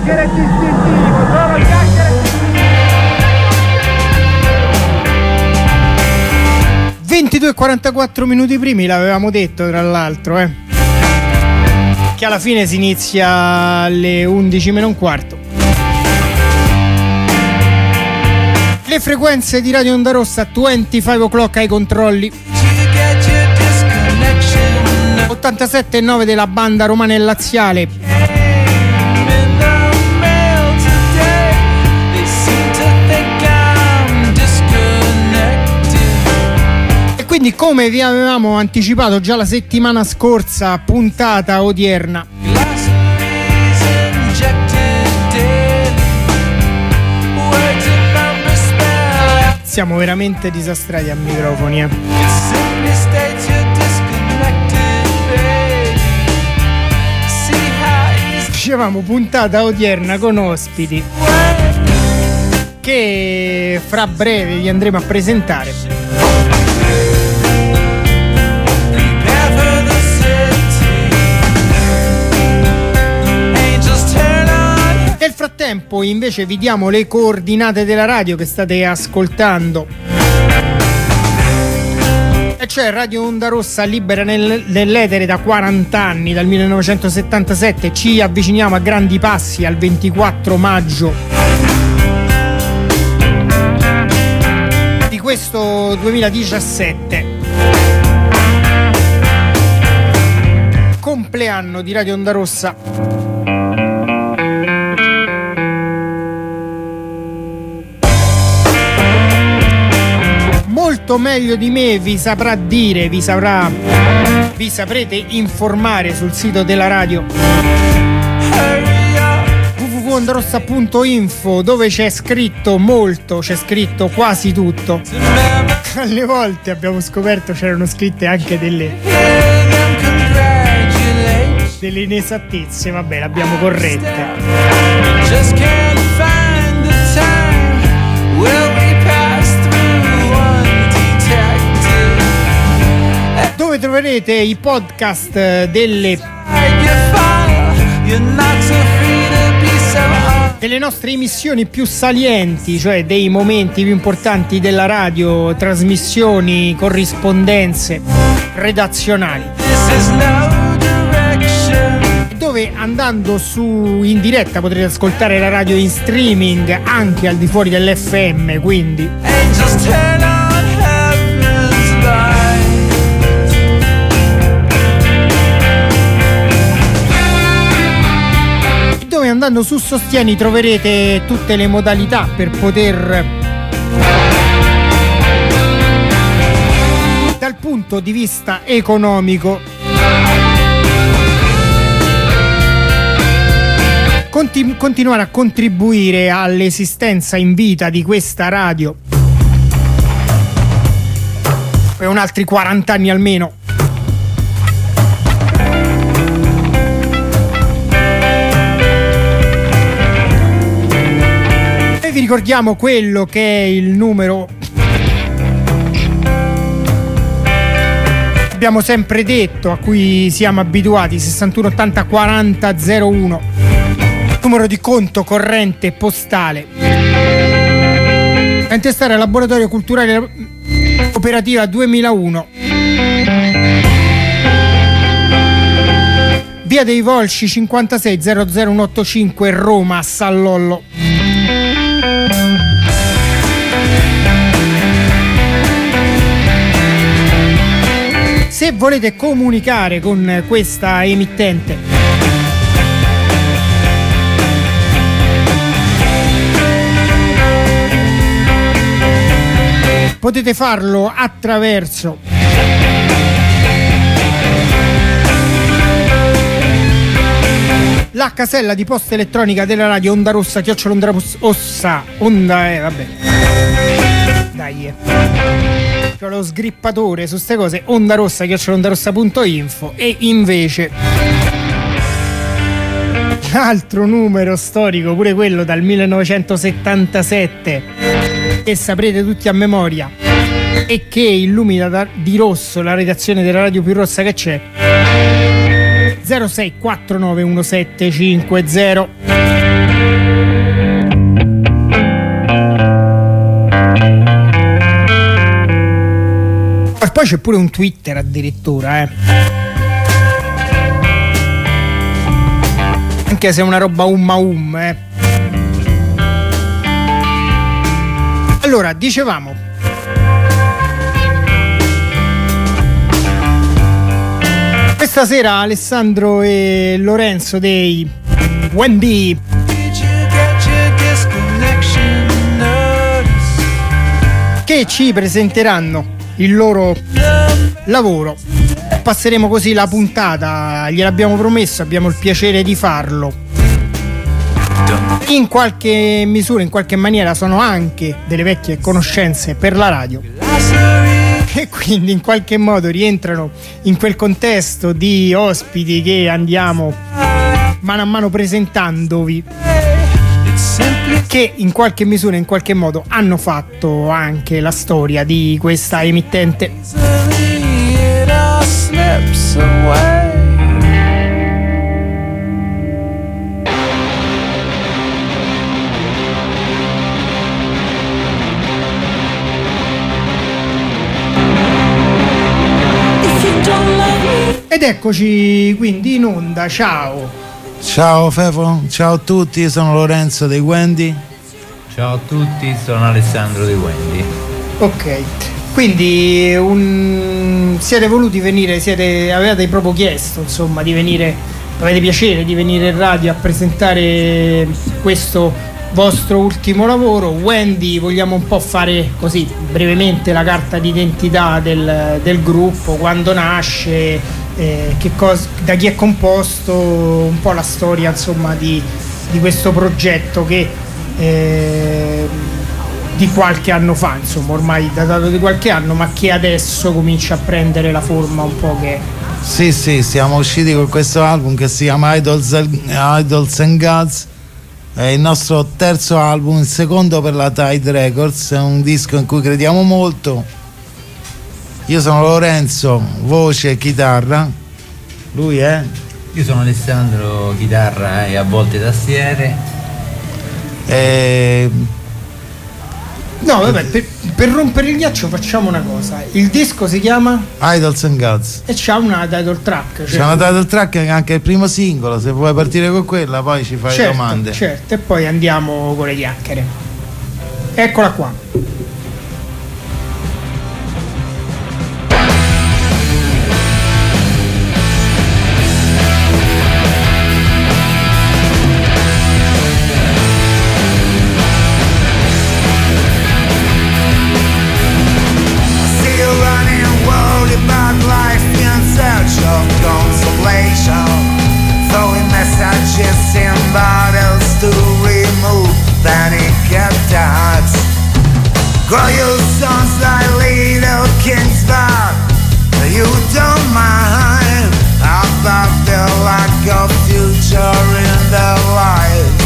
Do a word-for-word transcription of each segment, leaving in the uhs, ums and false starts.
chiacchiere distintivo, solo chiacchiere. ventidue e quarantaquattro minuti primi, l'avevamo detto tra l'altro, eh. Che alla fine si inizia alle undici meno un quarto. Le frequenze di Radio Onda Rossa, venticinque o'clock ai controlli. ottantasette e nove della banda romana e laziale. E quindi, come vi avevamo anticipato già la settimana scorsa, puntata odierna siamo veramente disastrati a microfoni, eh. Dicevamo puntata odierna con ospiti che fra breve vi andremo a presentare. Nel frattempo invece vi diamo le coordinate della radio che state ascoltando, e cioè Radio Onda Rossa libera nel, nell'etere da quaranta anni, dal millenovecentosettantasette. Ci avviciniamo a grandi passi al ventiquattro maggio di questo duemiladiciassette, compleanno di Radio Onda Rossa. Molto meglio di me vi saprà dire, vi saprà, vi saprete informare sul sito della radio w w w punto onda rossa punto info, dove c'è scritto molto, c'è scritto quasi tutto. Alle volte abbiamo scoperto c'erano scritte anche delle delle inesattezze, vabbè, l'abbiamo corrette. Dove troverete i podcast delle delle nostre emissioni più salienti, cioè dei momenti più importanti della radio, trasmissioni, corrispondenze redazionali, dove andando su in diretta potrete ascoltare la radio in streaming anche al di fuori dell'F M, quindi dove andando su Sostieni troverete tutte le modalità per poter, dal punto di vista economico, continu- continuare a contribuire all'esistenza in vita di questa radio per un altri quaranta anni almeno. Vi ricordiamo quello che è il numero, abbiamo sempre detto, a cui siamo abituati, sessantuno ottanta quaranta zero uno, numero di conto corrente postale. Da intestare al Laboratorio Culturale Operativa duemilauno, via dei Volsci cinquantasei zero zero centoottantacinque, Roma, Sallollo. Se volete comunicare con questa emittente, potete farlo attraverso la casella di posta elettronica della radio Onda Rossa, chiocciola Onda Rossa, Onda, eh vabbè, dai, eh. C'ho lo sgrippatore su ste cose, onda rossa chiocciola onda rossa punto info. E invece l'altro numero storico, pure quello dal millenovecentosettantasette, che saprete tutti a memoria e che illumina da, di rosso la redazione della radio più rossa che c'è, zero sei quattro nove uno sette cinque zero. Poi c'è pure un Twitter addirittura, eh. Anche se è una roba umma um, eh. Allora, dicevamo, questa sera Alessandro e Lorenzo dei Wendy che ci presenteranno il loro lavoro. Passeremo così la puntata, gliel'abbiamo promesso, abbiamo il piacere di farlo. In qualche misura, in qualche maniera sono anche delle vecchie conoscenze per la radio e quindi in qualche modo rientrano in quel contesto di ospiti che andiamo mano a mano presentandovi, che in qualche misura, in qualche modo hanno fatto anche la storia di questa emittente. Ed eccoci quindi in onda, ciao. Ciao Fefo, ciao a tutti, sono Lorenzo dei Wendy. Ciao a tutti, sono Alessandro dei Wendy. Ok, quindi un... siete voluti venire, siete... avevate proprio chiesto insomma di venire, avete piacere di venire in radio a presentare questo vostro ultimo lavoro. Wendy, vogliamo un po' fare così brevemente la carta d'identità del, del gruppo, quando nasce, eh, che cosa, da chi è composto, un po' la storia insomma di, di questo progetto che eh, di qualche anno fa, insomma ormai datato di qualche anno, ma che adesso comincia a prendere la forma un po' che... Sì, sì, siamo usciti con questo album che si chiama Idols, Idols and Gods. È il nostro terzo album, il secondo per la Tide Records, è un disco in cui crediamo molto. Io sono Lorenzo, voce e chitarra. Lui è? Io sono Alessandro, chitarra e a volte tastiere. E... No, vabbè, per, per rompere il ghiaccio facciamo una cosa. Il disco si chiama Idols and Gods e c'ha una title track. Cioè... C'è una title track che è anche il primo singolo. Se vuoi partire con quella, poi ci fai certo, domande. Certo, e poi andiamo con le chiacchiere. Eccola qua. Grow your sons like little kings, but you don't mind. I thought there like a future in their lives.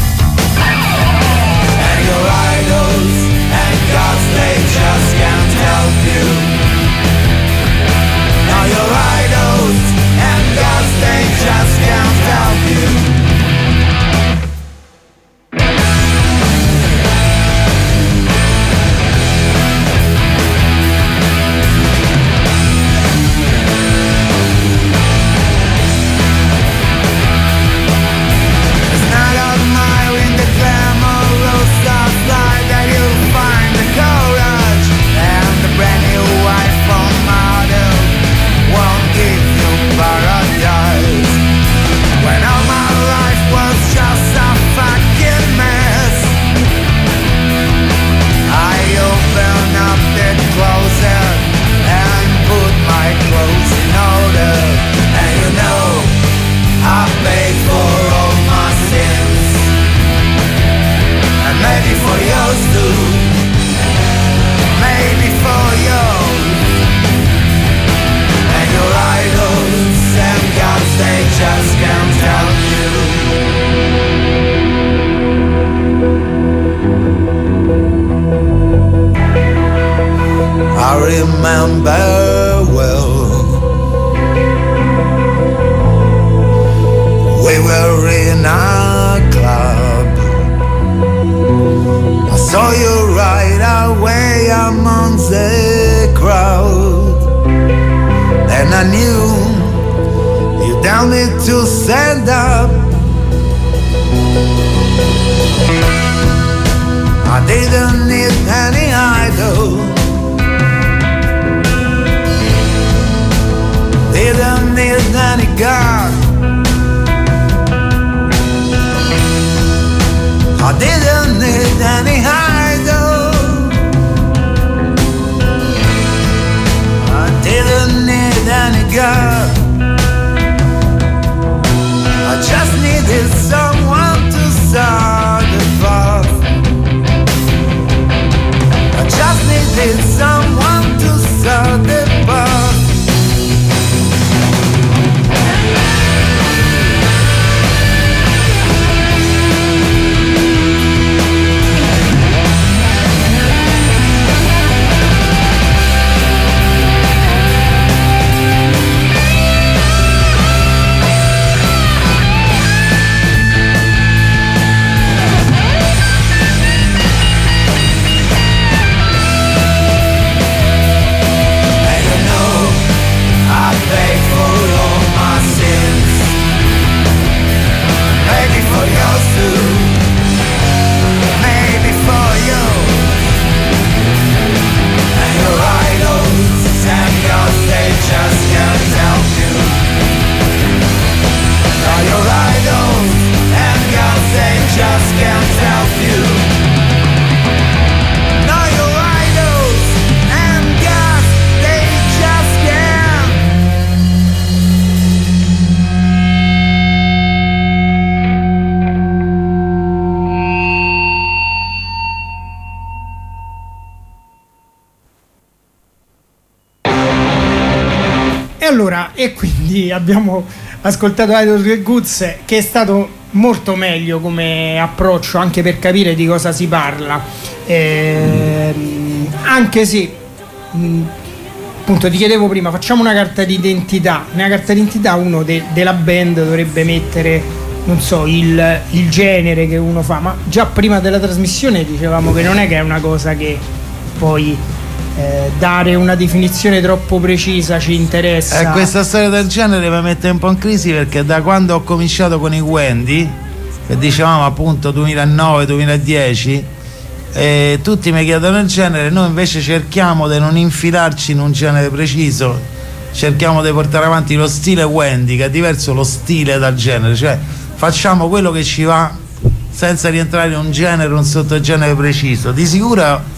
And your idols and gods, they just can't help you. Now your idols and gods, they just can't help you. Remember well, we were in a club. I saw you right away among the crowd. and I knew you tell me to stand up. I didn't need any idol, didn't need any God, I didn't need any idol, I didn't need any God, I just needed someone to start the path. I just needed someone to start the path. Allora, e quindi abbiamo ascoltato Idol Goods, che è stato molto meglio come approccio, anche per capire di cosa si parla, eh, anche se mh, appunto ti chiedevo prima, facciamo una carta d'identità. Nella carta d'identità uno de- della band dovrebbe mettere, non so, il, il genere che uno fa, ma già prima della trasmissione dicevamo che non è che è una cosa che poi Eh, dare una definizione troppo precisa ci interessa. E questa storia del genere mi mette un po' in crisi, perché da quando ho cominciato con i Wendy, che dicevamo appunto duemilanove duemiladieci, eh, tutti mi chiedono il genere, noi invece cerchiamo di non infilarci in un genere preciso, cerchiamo di portare avanti lo stile Wendy, che è diverso lo stile dal genere, cioè facciamo quello che ci va senza rientrare in un genere, un sottogenere preciso. Di sicuro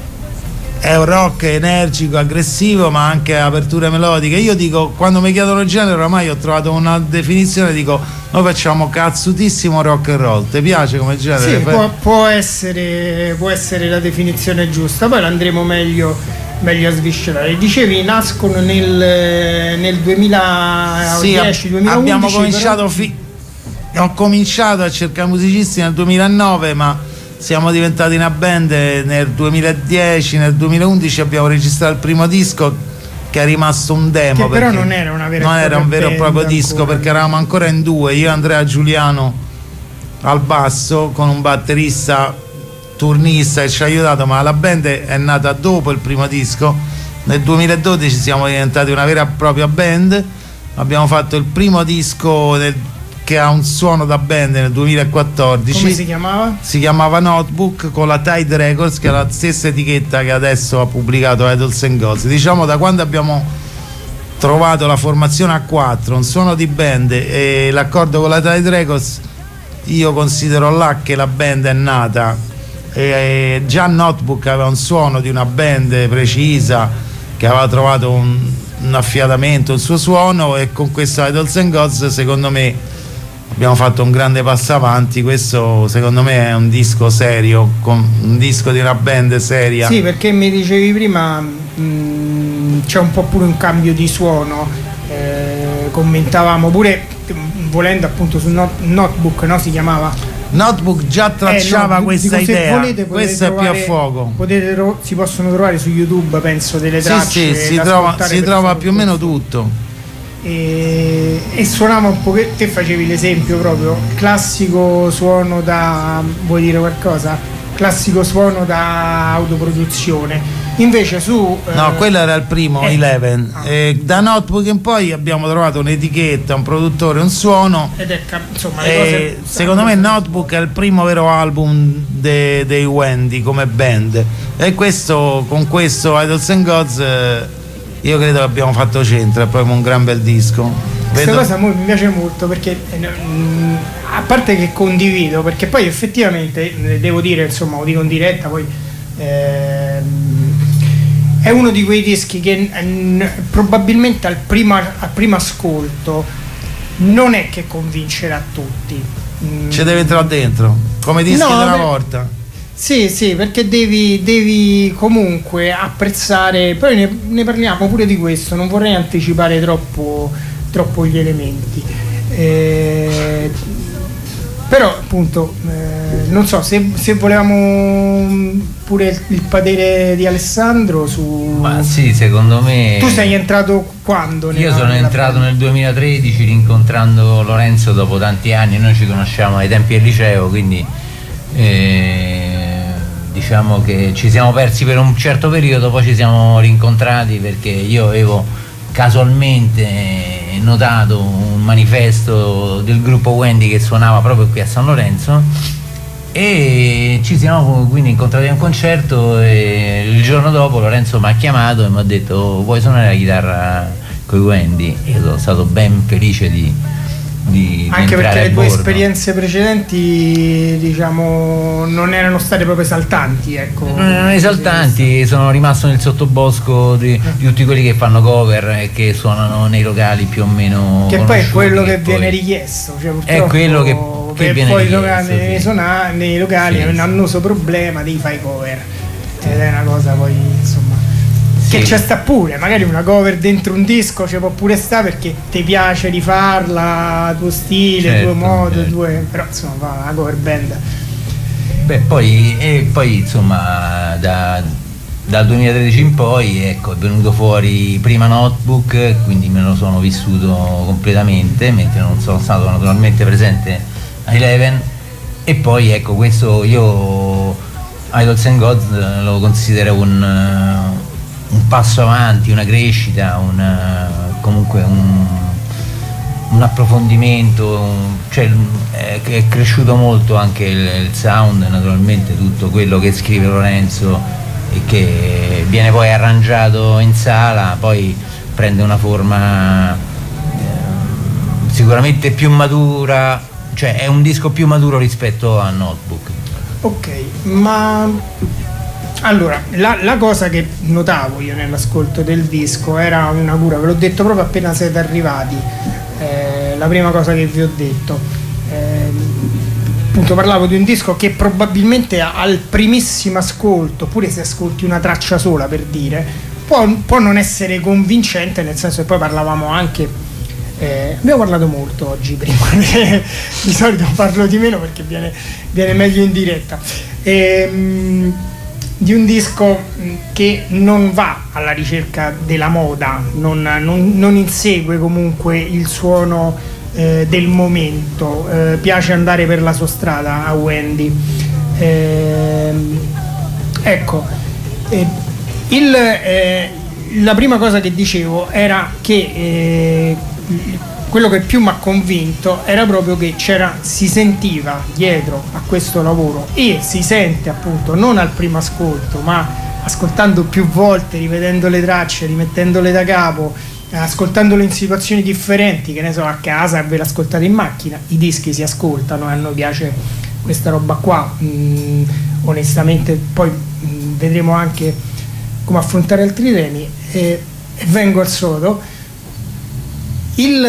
è un rock energico, aggressivo, ma anche aperture melodiche. Io dico, quando mi chiedono il genere, oramai ho trovato una definizione, dico noi facciamo cazzutissimo rock and roll. Ti piace come genere? Sì, può, può, essere, può essere la definizione giusta, poi l'andremo meglio, meglio a sviscerare. Dicevi nascono nel, nel duemiladieci sì, duemilaundici. Abbiamo cominciato fi- ho cominciato a cercare musicisti nel duemilanove, ma siamo diventati una band nel duemiladieci, nel duemilaundici abbiamo registrato il primo disco, che è rimasto un demo, che però non era una vera non era un vero e proprio ancora. disco, perché eravamo ancora in due, io e Andrea Giuliano al basso, con un batterista turnista che ci ha aiutato, ma la band è nata dopo il primo disco. Nel duemiladodici siamo diventati una vera e propria band, abbiamo fatto il primo disco nel che ha un suono da band nel duemilaquattordici. Come si chiamava? Si chiamava Notebook, con la Tide Records, che è la stessa etichetta che adesso ha pubblicato Idols and Gods. Diciamo, da quando abbiamo trovato la formazione a quattro, un suono di band e l'accordo con la Tide Records, io considero là che la band è nata. E già Notebook aveva un suono di una band precisa, che aveva trovato un, un affiatamento, il suo suono, e con questo Idols and Gods secondo me abbiamo fatto un grande passo avanti. Questo secondo me è un disco serio, un disco di una band seria. Sì, perché mi dicevi prima mh, c'è un po' pure un cambio di suono, eh, commentavamo pure, volendo, appunto su not- Notebook, no? Si chiamava Notebook, già tracciava eh, no, questa dico, idea, volete, questo trovare, è più a fuoco. Potete tro- si possono trovare su YouTube, penso, delle tracce. Sì, sì, si trova, si trova più o meno tutto. E, e suonava un po', te facevi l'esempio proprio, classico suono da, vuoi dire qualcosa? Classico suono da autoproduzione. Invece su No, eh, quello era il primo, eh, Eleven. ah. Eh, da Notebook in poi abbiamo trovato un'etichetta, un produttore, un suono. ed è cap- insomma le E cose secondo me Notebook è il primo vero album de- dei Wendy come band. E questo, con questo Idols and Gods, eh, io credo che abbiamo fatto centro, è proprio un gran bel disco. questa Vedo- cosa mo- mi piace molto perché eh, mm, a parte che condivido, perché poi effettivamente eh, devo dire, insomma, lo dico in diretta, poi ehm, è uno di quei dischi che mm, probabilmente al primo, al primo ascolto non è che convincerà tutti. Mm, ci deve entrare dentro, come dischi No, della beh, volta. Sì, sì, perché devi, devi comunque apprezzare, poi ne, ne parliamo pure di questo, non vorrei anticipare troppo, troppo gli elementi. Eh, però appunto, eh, non so, se, se volevamo pure il, il parere di Alessandro su... Ma sì, secondo me. Tu sei entrato quando? Io nella- sono nella entrato band? nel duemilatredici rincontrando Lorenzo dopo tanti anni, noi ci conosciamo ai tempi del liceo, quindi eh, diciamo che ci siamo persi per un certo periodo, poi ci siamo rincontrati perché io avevo casualmente notato un manifesto del gruppo Wendy che suonava proprio qui a San Lorenzo e ci siamo quindi incontrati a un concerto e il giorno dopo Lorenzo mi ha chiamato e mi ha detto vuoi suonare la chitarra con i Wendy? E io sono stato ben felice di, di, di Anche entrare perché a le tue bordo. esperienze precedenti, diciamo, non erano state proprio esaltanti, ecco. Non erano esaltanti, sono rimasto nel sottobosco di, di tutti quelli che fanno cover e che suonano nei locali più o meno Che poi è conosciuti, quello che poi- viene richiesto, cioè, È quello che- purtroppo, che per viene poi richiesto, locali- sì. nei, suona- nei locali Sì, è un sì. annoso problema dei fai cover ed è una cosa poi insomma che Sì. c'è sta pure, magari una cover dentro un disco ci può pure sta perché ti piace rifarla, tuo stile, Certo, tuo modo, certo. tue- però insomma fa una cover band. Beh, poi, e poi insomma da, dal duemilatredici in poi ecco, è venuto fuori prima Notebook, quindi me lo sono vissuto completamente, mentre non sono stato naturalmente presente a Eleven, e poi ecco questo io Idols and Gods eh, lo considero un, eh, un passo avanti, una crescita, un, eh, comunque un, un approfondimento, un- cioè è, è cresciuto molto anche il, il sound, naturalmente tutto quello che scrive Lorenzo e che viene poi arrangiato in sala, poi prende una forma eh, sicuramente più matura, cioè è un disco più maturo rispetto a Notebook. Ok, ma allora la, la cosa che notavo io nell'ascolto del disco era una cura, ve l'ho detto proprio appena siete arrivati, eh, la prima cosa che vi ho detto. Eh, appunto parlavo di un disco che probabilmente al primissimo ascolto, pure se ascolti una traccia sola per dire, può, può non essere convincente, nel senso che poi parlavamo anche. Eh, abbiamo parlato molto oggi prima, di solito parlo di meno perché viene, viene meglio in diretta. Ehm, di un disco mh, che non va alla ricerca della moda, non, non- non insegue comunque il suono eh, del momento, eh, piace andare per la sua strada a Wendy. Ehm, ecco, eh, il, eh, la prima cosa che dicevo era che eh, quello che più mi ha convinto era proprio che c'era, si sentiva dietro a questo lavoro, e si sente appunto non al primo ascolto ma ascoltando più volte, rivedendo le tracce, rimettendole da capo, eh, ascoltandole in situazioni differenti, che ne so, a casa, ve l'ascoltate in macchina, i dischi si ascoltano e a noi piace questa roba qua. Mm, onestamente poi mm, vedremo anche come affrontare altri temi, e, e vengo al sodo. Il,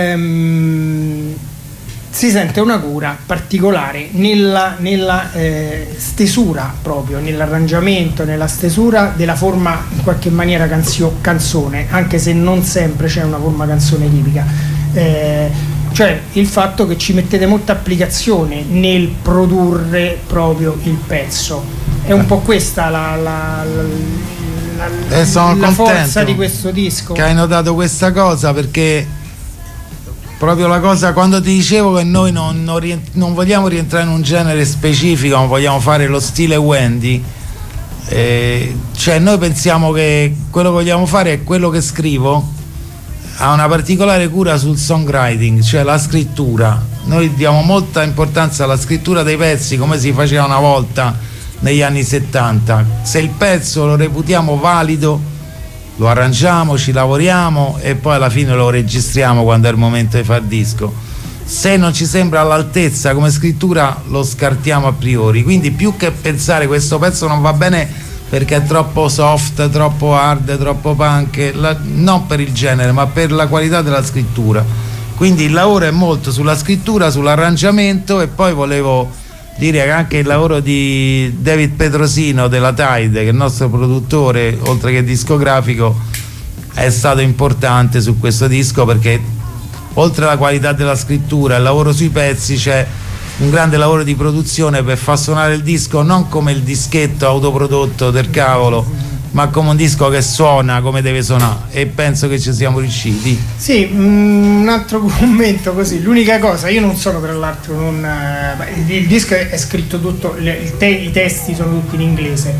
ehm, si sente una cura particolare nella, nella eh, stesura, proprio nell'arrangiamento, nella stesura della forma in qualche maniera canzio, canzone, anche se non sempre c'è una forma canzone tipica, eh, cioè il fatto che ci mettete molta applicazione nel produrre proprio il pezzo. È un po' questa la, la, la La, E sono la contento forza di questo disco. che hai notato questa cosa, perché proprio la cosa, quando ti dicevo che noi non, non, rient- non vogliamo rientrare in un genere specifico, ma vogliamo fare lo stile Wendy, Eh, cioè noi pensiamo che quello che vogliamo fare è quello che scrivo ha una particolare cura sul songwriting, cioè la scrittura. Noi diamo molta importanza alla scrittura dei pezzi come si faceva una volta negli anni settanta. Se il pezzo lo reputiamo valido, lo arrangiamo, ci lavoriamo e poi alla fine lo registriamo quando è il momento di far disco. Se non ci sembra all'altezza come scrittura, lo scartiamo a priori. Quindi più che pensare questo pezzo non va bene perché è troppo soft, troppo hard, troppo punk, la, non per il genere ma per la qualità della scrittura. Quindi il lavoro è molto sulla scrittura, sull'arrangiamento, e poi volevo dire che anche il lavoro di David Petrosino della Tide, che è il nostro produttore oltre che discografico, è stato importante su questo disco, perché oltre alla qualità della scrittura e il lavoro sui pezzi c'è un grande lavoro di produzione per far suonare il disco non come il dischetto autoprodotto del cavolo, ma come un disco che suona come deve suonare, e penso che ci siamo riusciti. Sì, un altro commento così, l'unica cosa, io non sono tra l'altro non, eh, il disco è scritto tutto, le, il te, i testi sono tutti in inglese,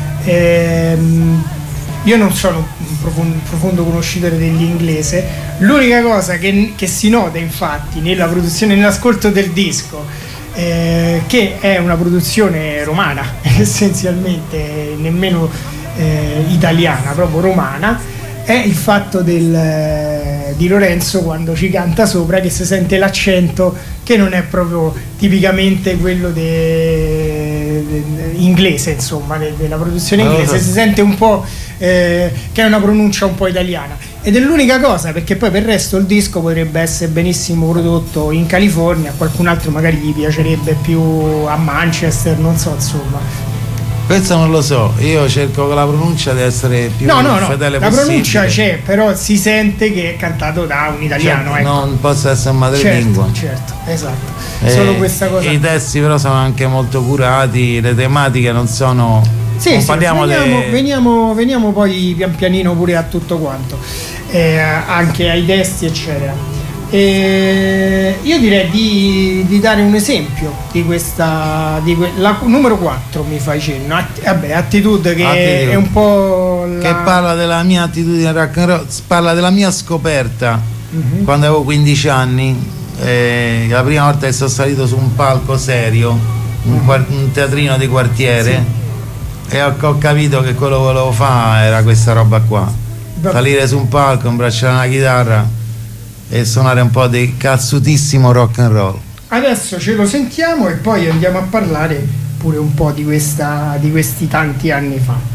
ehm, io non sono un profondo, profondo conoscitore dell'inglese. L'unica cosa che, che si nota infatti nella produzione, nell'ascolto del disco, eh, che è una produzione romana essenzialmente, nemmeno eh, italiana, proprio romana, è il fatto del, eh, di Lorenzo quando ci canta sopra, che si sente l'accento che non è proprio tipicamente quello de, de, de, inglese, insomma, de, della produzione inglese, si sente un po' eh, che è una pronuncia un po' italiana, ed è l'unica cosa, perché poi per il resto il disco potrebbe essere benissimo prodotto in California, a qualcun altro magari gli piacerebbe più a Manchester, non so, insomma. Questo non lo so, io cerco che la pronuncia deve essere più no, no, no, fedele la possibile. pronuncia c'è, però si sente che è cantato da un italiano, certo, ecco. Non possa essere madrelingua. Certo, certo, esatto. Eh, Solo questa cosa. I testi però sono anche molto curati, le tematiche non sono... Sì, non sì, parliamo veniamo, de... veniamo, veniamo poi pian pianino pure a tutto quanto, eh, anche ai testi eccetera. E io direi di, di dare un esempio di questa di que, la numero quattro mi fai cenno. Att, vabbè, Attitude, che Attitude. È un po' la... che parla della mia attitudine rock and roll, parla della mia scoperta uh-huh. quando avevo quindici anni, eh, la prima volta che sono salito su un palco serio, un, uh-huh. quart- un teatrino di quartiere, sì. e ho, ho capito che quello che volevo fare era questa roba qua. Beh. Salire su un palco, imbracciare una chitarra e suonare un po' di cazzutissimo rock and roll. Adesso ce lo sentiamo e poi andiamo a parlare pure un po' di questa di questi tanti anni fa.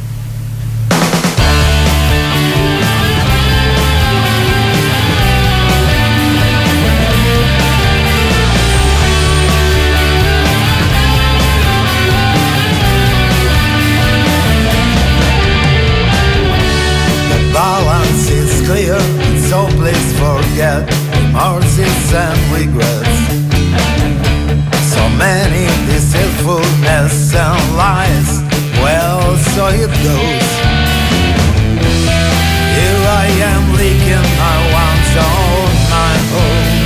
The balance is clear. So please forget remorses and regrets. So many deceitfulness and lies. Well, so it goes. Here I am leaking my once on my own.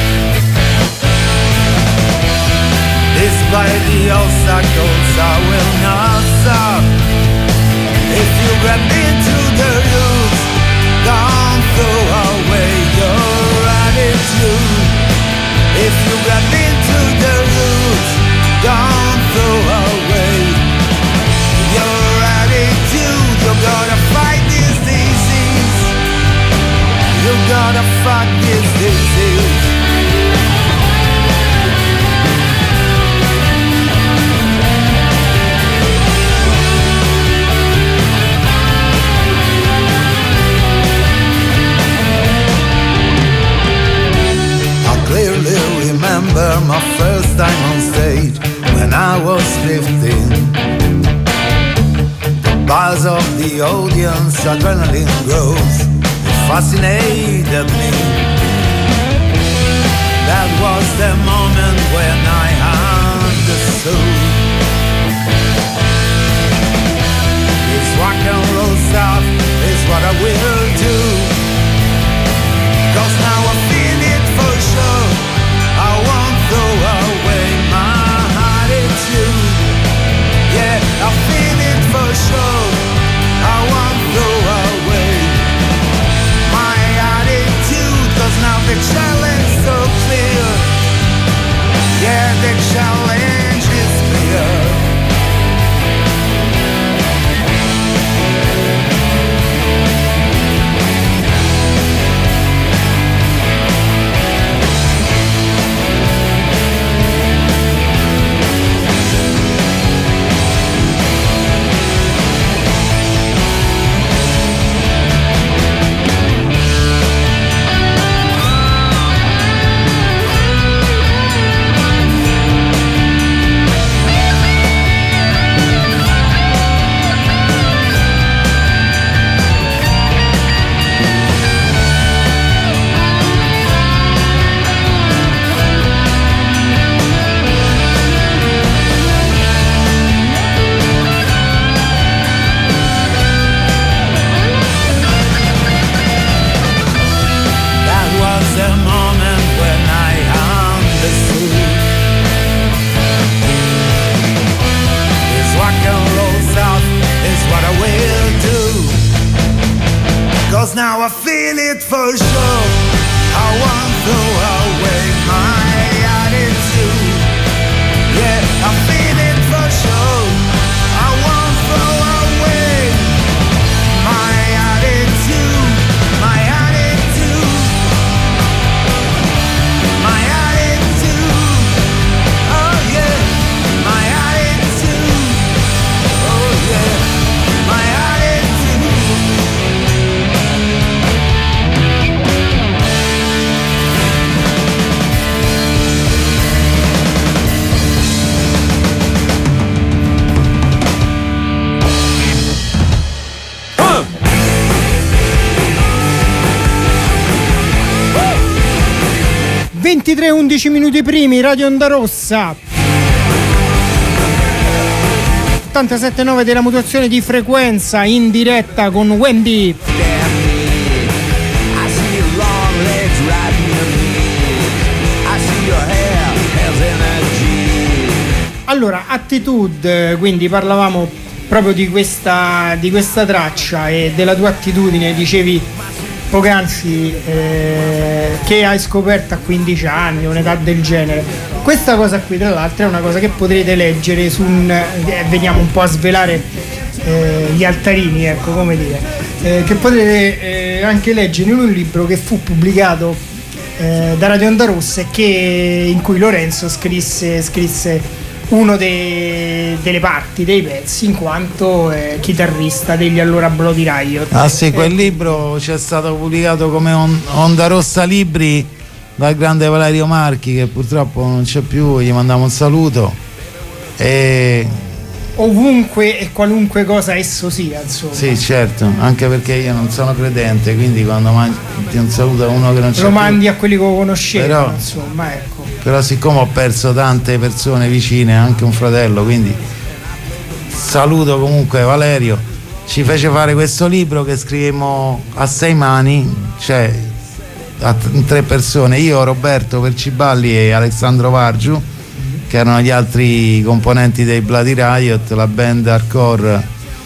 Despite the obstacles, I will not stop. If you grab into the roots, don't throw away your attitude. If you grab into the roots, don't throw away your attitude. You gotta fight this disease. You gotta fight this disease. Clearly remember my first time on stage when I was fifteen. The buzz of the audience, adrenaline grows, it fascinated me. That was the moment when I understood this rock and roll stuff is what I will do. Cause now I feel it for sure. I won't throw away my attitude. Yeah, I feel it for sure. now I feel it for sure. I won't throw away my attitude. Yeah, I feel it for sure. I won't throw away my attitude, my attitude, my attitude. Oh yeah, my attitude. Oh yeah, my attitude. ventitré undici minuti primi, Radio Onda Rossa. ottantasette nove della modulazione di frequenza in diretta con Wendy. Allora, Attitude, quindi parlavamo proprio di questa, di questa traccia e della tua attitudine, dicevi poc'anzi eh, che hai scoperto a quindici anni, un'età del genere. Questa cosa qui tra l'altro è una cosa che potrete leggere su un, eh, veniamo un po' a svelare eh, gli altarini, ecco, come dire, eh, che potrete eh, anche leggere in un libro che fu pubblicato eh, da Radio Onda Rossa e che, in cui Lorenzo scrisse, scrisse uno dei, delle parti dei pezzi in quanto eh, chitarrista degli allora Bloody Riot. Ah sì, quel eh, libro c'è stato pubblicato come on, Onda Rossa Libri dal grande Valerio Marchi, che purtroppo non c'è più, gli mandiamo un saluto. E ovunque e qualunque cosa esso sia, insomma. sì, certo, anche perché io non sono credente, quindi quando mandi un saluto a uno che non c'è lo più, mandi a quelli che lo conoscevano, però, insomma, ecco. Però siccome ho perso tante persone vicine, anche un fratello, quindi saluto comunque Valerio, ci fece fare questo libro che scrivemmo a sei mani, cioè a t- tre persone, io, Roberto Perciballi e Alessandro Vargiu, che erano gli altri componenti dei Bloody Riot, la band hardcore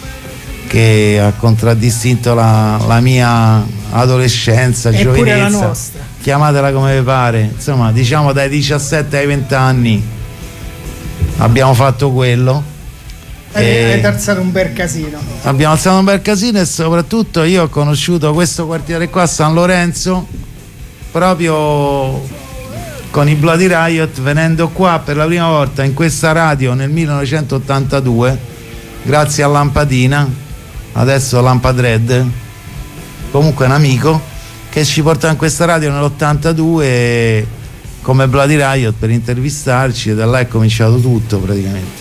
che ha contraddistinto la, la mia adolescenza, E pure la giovinezza, nostra. chiamatela come vi pare, insomma, diciamo dai diciassette ai venti anni abbiamo fatto quello. Hai, E hai alzato un bel casino. abbiamo alzato un bel casino e soprattutto io ho conosciuto questo quartiere qua, San Lorenzo, proprio con i Bloody Riot, venendo qua per la prima volta in questa radio nel millenovecentottantadue, grazie a Lampadina, adesso Lampadred, comunque un amico che ci porta in questa radio nell'ottantadue come Bloody Riot per intervistarci, e da là è cominciato tutto praticamente.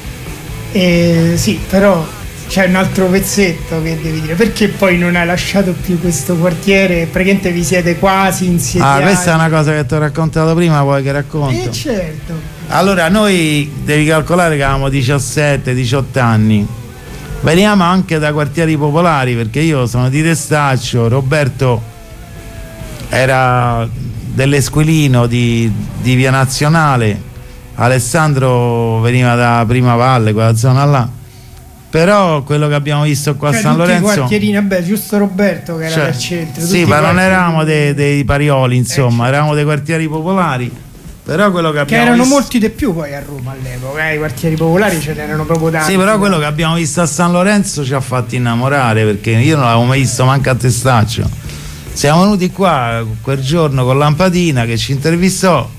Eh, sì, però c'è un altro pezzetto che devi dire, perché poi non hai lasciato più questo quartiere? Praticamente vi siete quasi insediati. Ah, questa è una cosa che ti ho raccontato prima, vuoi che racconto? Eh certo. Allora, noi devi calcolare che avevamo diciassette diciotto anni, veniamo anche da quartieri popolari, perché io sono di Testaccio, Roberto era dell'Esquilino di, di Via Nazionale, Alessandro veniva da Prima Valle, quella zona là. Però quello che abbiamo visto qua a Cioè, San tutti Lorenzo, i quartierini, vabbè, giusto Roberto che era cioè, del centro. sì, tutti i ma non quartierini- eravamo dei, dei parioli, insomma, Eh, certo. eravamo dei quartieri popolari. Però quello che Che abbiamo erano visto... molti di più poi a Roma all'epoca, eh, i quartieri popolari ce n'erano proprio tanti. Sì, però quello che abbiamo visto a San Lorenzo ci ha fatto innamorare, perché io non l'avevo mai visto manco a Testaccio. Siamo venuti qua quel giorno con Lampadina che ci intervistò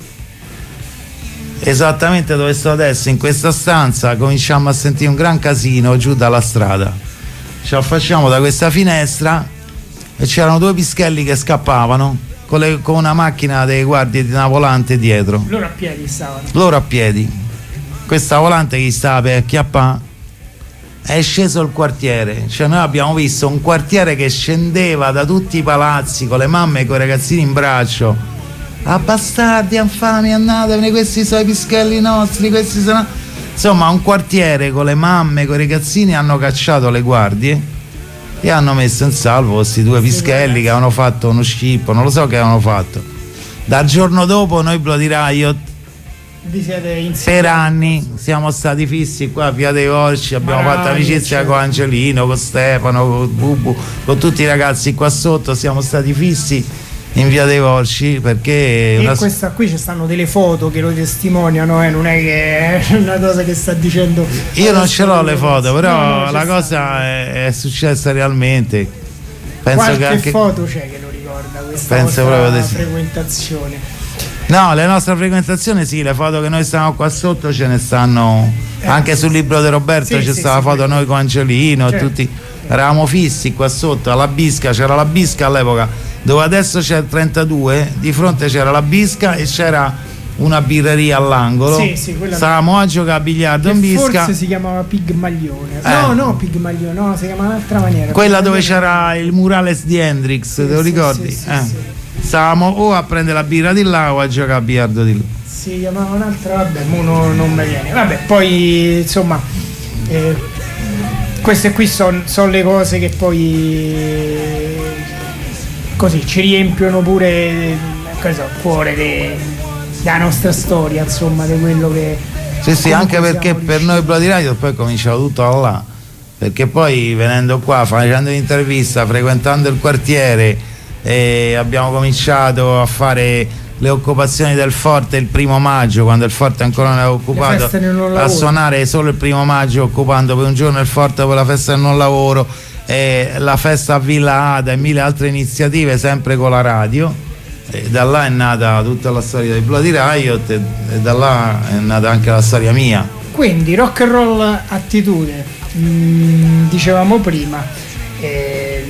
esattamente dove sto adesso, in questa stanza. Cominciamo a sentire un gran casino giù dalla strada, ci affacciamo da questa finestra e c'erano due pischelli che scappavano con, le, con una macchina dei guardie di una volante dietro, Loro a piedi stavano. loro a piedi, questa volante che gli stava per acchiappare. È sceso il quartiere, cioè noi abbiamo visto un quartiere che scendeva da tutti i palazzi con le mamme e con i ragazzini in braccio. Ah, bastardi, infami, andatevene, questi sono i pischelli nostri, questi sono... Insomma, un quartiere con le mamme, con i ragazzini, hanno cacciato le guardie e hanno messo in salvo questi due pischelli che avevano fatto uno scippo, non lo so che avevano fatto. Dal giorno dopo noi Bloody Riot vi siete insieme per anni siamo stati fissi qua a Via dei Orci, abbiamo Ma fatto amicizia certo. con Angelino, con Stefano, con Bubu, con tutti i ragazzi qua sotto, siamo stati fissi in Via dei Orci perché e una... questa qui ci stanno delle foto che lo testimoniano, eh, non è che è una cosa che sta dicendo. Io non ce l'ho le foto, però No, no, la ci cosa stanno. è, è successa realmente. Penso Qualche che anche... foto c'è che lo ricorda questa Penso vostra proprio di sì. frequentazione. No, le nostre frequentazioni sì, le foto che noi stiamo qua sotto ce ne stanno Eh, anche sul libro di Roberto, sì, c'è sì, stata la sì, foto sì. noi con Angelino e Certo. tutti eravamo fissi qua sotto alla Bisca, c'era la Bisca all'epoca dove adesso c'è il trentadue, di fronte c'era la Bisca e c'era una birreria all'angolo. Sì, sì, quella- stavamo a giocare a biliardo Che in Bisca, forse si chiamava Pigmaglione. Eh. No, no, Pigmaglione, no, si chiama in un'altra maniera. quella dove Pigmaglione. c'era il murales di Hendrix, te lo sì, ricordi? sì, sì, Eh. sì. Stavamo o a prendere la birra di là o a giocare a biliardo di là. Si chiamava un'altra, vabbè, mo no- non mi viene. Vabbè, poi insomma, eh, queste qui sono le cose che poi eh, così ci riempiono pure eh, che so, il cuore de- della nostra storia, insomma, di quello che. Sì, sì, comunque anche perché siamo per riusciti. noi Bloody Riot poi è cominciato tutto da là, perché poi venendo qua, facendo l'intervista, frequentando il quartiere, eh, abbiamo cominciato a fare le occupazioni del forte il primo maggio, quando il forte ancora non era occupato, feste del non a lavoro. suonare solo il primo maggio, occupando per un giorno il forte per la festa del non lavoro, eh, la festa a Villa Ada e mille altre iniziative sempre con la radio. E da là è nata tutta la storia dei Bloody Riot e, e da là è nata anche la storia mia. Quindi rock and roll attitudine, mm, dicevamo prima. eh,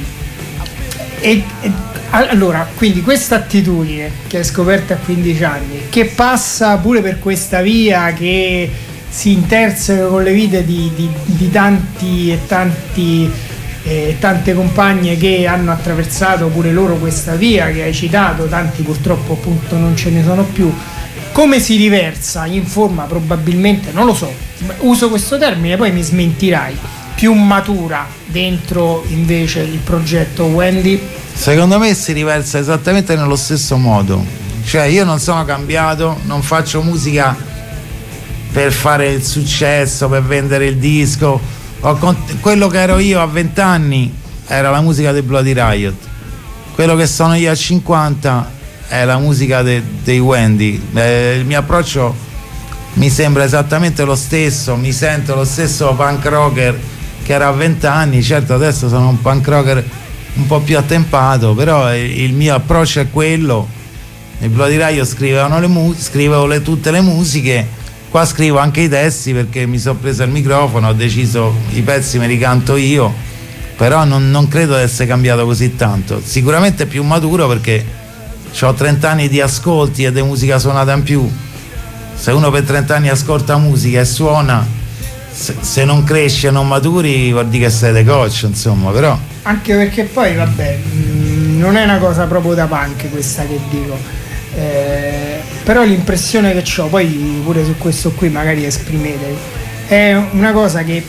e, e- allora, quindi questa attitudine che hai scoperto a quindici anni, che passa pure per questa via che si interseca con le vite di, di- di tanti e tanti eh, tante compagne che hanno attraversato pure loro questa via che hai citato, tanti purtroppo appunto non ce ne sono più. Come si riversa in forma probabilmente, non lo so, uso questo termine, poi mi smentirai, più matura dentro invece il progetto Wendy? Secondo me si riversa esattamente nello stesso modo, cioè io non sono cambiato, non faccio musica per fare il successo, per vendere il disco. Ho cont- quello che ero io a venti anni era la musica dei Bloody Riot, quello che sono io a cinquanta è la musica de- dei Wendy. Eh, il mio approccio mi sembra esattamente lo stesso, mi sento lo stesso punk rocker che era a venti anni. Certo adesso sono un punk rocker un po' più attempato, però il mio approccio è quello. I Bloody Riot scrivevano le mu- scrivevo le, tutte le musiche, qua scrivo anche i testi perché mi sono preso il microfono, ho deciso i pezzi me li canto io, però non, non credo di essere cambiato così tanto. Sicuramente più maturo perché ho trenta anni di ascolti e di musica suonata in più. Se uno per trenta anni ascolta musica e suona, se, se non cresce, non maturi, vuol dire che sei de coccio, insomma, però. Anche perché poi, vabbè, mh, non è una cosa proprio da punk questa che dico, eh, però l'impressione che ho, poi pure su questo qui magari esprimete, è una cosa che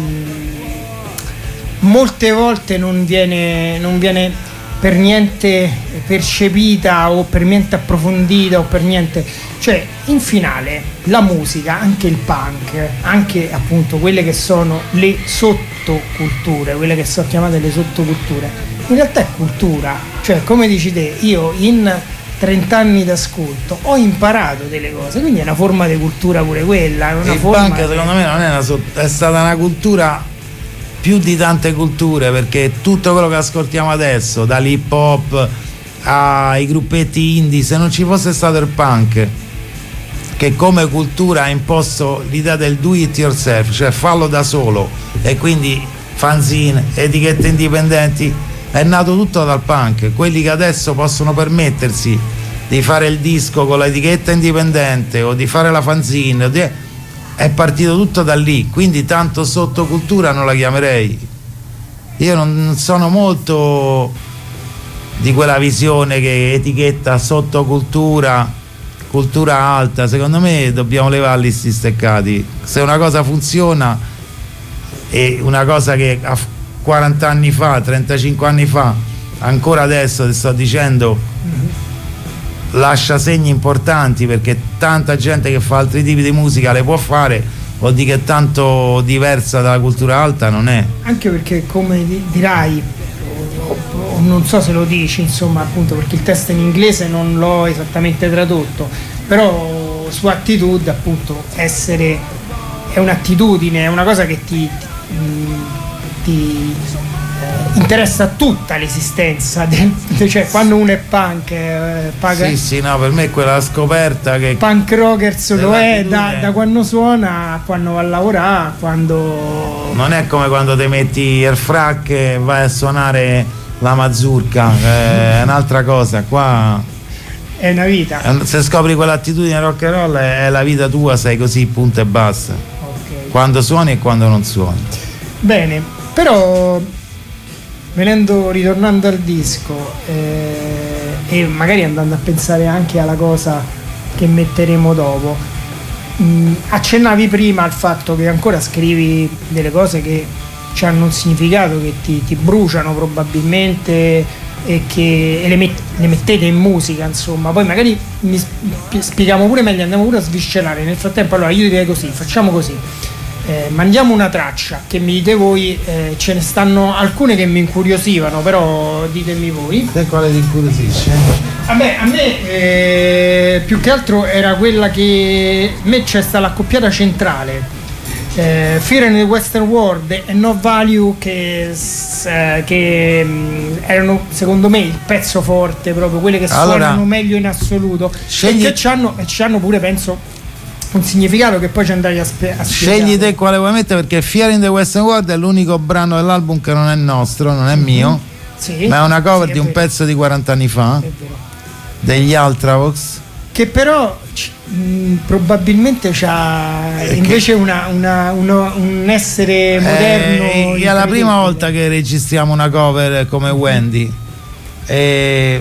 mh, molte volte non viene, non viene per niente percepita o per niente approfondita o per niente, cioè in finale la musica, anche il punk, anche appunto quelle che sono le sottoculture, quelle che sono chiamate le sottoculture, in realtà è cultura, cioè come dici te, io in trenta anni d'ascolto ho imparato delle cose, quindi è una forma di cultura pure quella, è una Il forma punk di- secondo me non è una sott- è stata una cultura più di tante culture, perché tutto quello che ascoltiamo adesso, dall'hip hop ai gruppetti indie, se non ci fosse stato il punk che come cultura ha imposto l'idea del do it yourself, cioè fallo da solo, e quindi fanzine, etichette indipendenti, è nato tutto dal punk. Quelli che adesso possono permettersi di fare il disco con l'etichetta indipendente o di fare la fanzine o di- è partito tutto da lì, quindi tanto sottocultura non la chiamerei. Io non sono molto di quella visione che etichetta sottocultura, cultura alta. Secondo me dobbiamo levarli sti steccati. Se una cosa funziona, e una cosa che a quaranta anni fa, trentacinque anni fa, ancora adesso ti sto dicendo lascia segni importanti, perché tanta gente che fa altri tipi di musica le può fare, vuol dire che tanto diversa dalla cultura alta non è. Anche perché, come di- dirai, o, o non so se lo dici, insomma, appunto perché il testo in inglese non l'ho esattamente tradotto, però su attitude, appunto, essere è un'attitudine, è una cosa che ti, ti, mh, ti eh, interessa tutta l'esistenza del, cioè quando uno è punk eh, paga, Sì, sì, no, per me è quella scoperta che punk rockers lo è da, dell'attitudine. da quando suona a quando va a lavorare, quando non è come quando ti metti il frac e vai a suonare la mazurka, è un'altra cosa. Qua è una vita. se scopri quell'attitudine rock and roll è la vita tua, sei così, punto e basta. Ok. Quando suoni e quando non suoni. Bene, però venendo, ritornando al disco eh, e magari andando a pensare anche alla cosa che metteremo dopo, mh, accennavi prima al fatto che ancora scrivi delle cose che hanno un significato, che ti, ti bruciano probabilmente e che e le, met- le mettete in musica, insomma. Poi magari mi sp- spieghiamo pure meglio, andiamo pure a sviscerare. Nel frattempo, allora io direi così, facciamo così. Eh, mandiamo una traccia che mi dite voi, eh, ce ne stanno alcune che mi incuriosivano, però ditemi voi. Te quale ti incuriosisce? Vabbè, a me eh, più che altro era quella che a me c'è stata l'accoppiata centrale, eh, Fear in the Western World e No Value, che, s- eh, che mh, erano secondo me il pezzo forte, proprio quelle che Allora, suonano meglio in assoluto, scegli- e che c'hanno, e c'hanno pure, penso, un significato che poi ci andrai a, spe- a spiegare. Scegli te quale vuoi mettere, perché Fear in the Western World è l'unico brano dell'album che non è nostro, non è mio, Sì, ma è una cover sì, di un vero, pezzo di quaranta anni fa, è vero. degli Ultravox. Che però c- mh, probabilmente c'ha Eh, invece una, una- uno- un essere moderno. Eh, è la incredibile. prima volta che registriamo una cover come Wendy, e,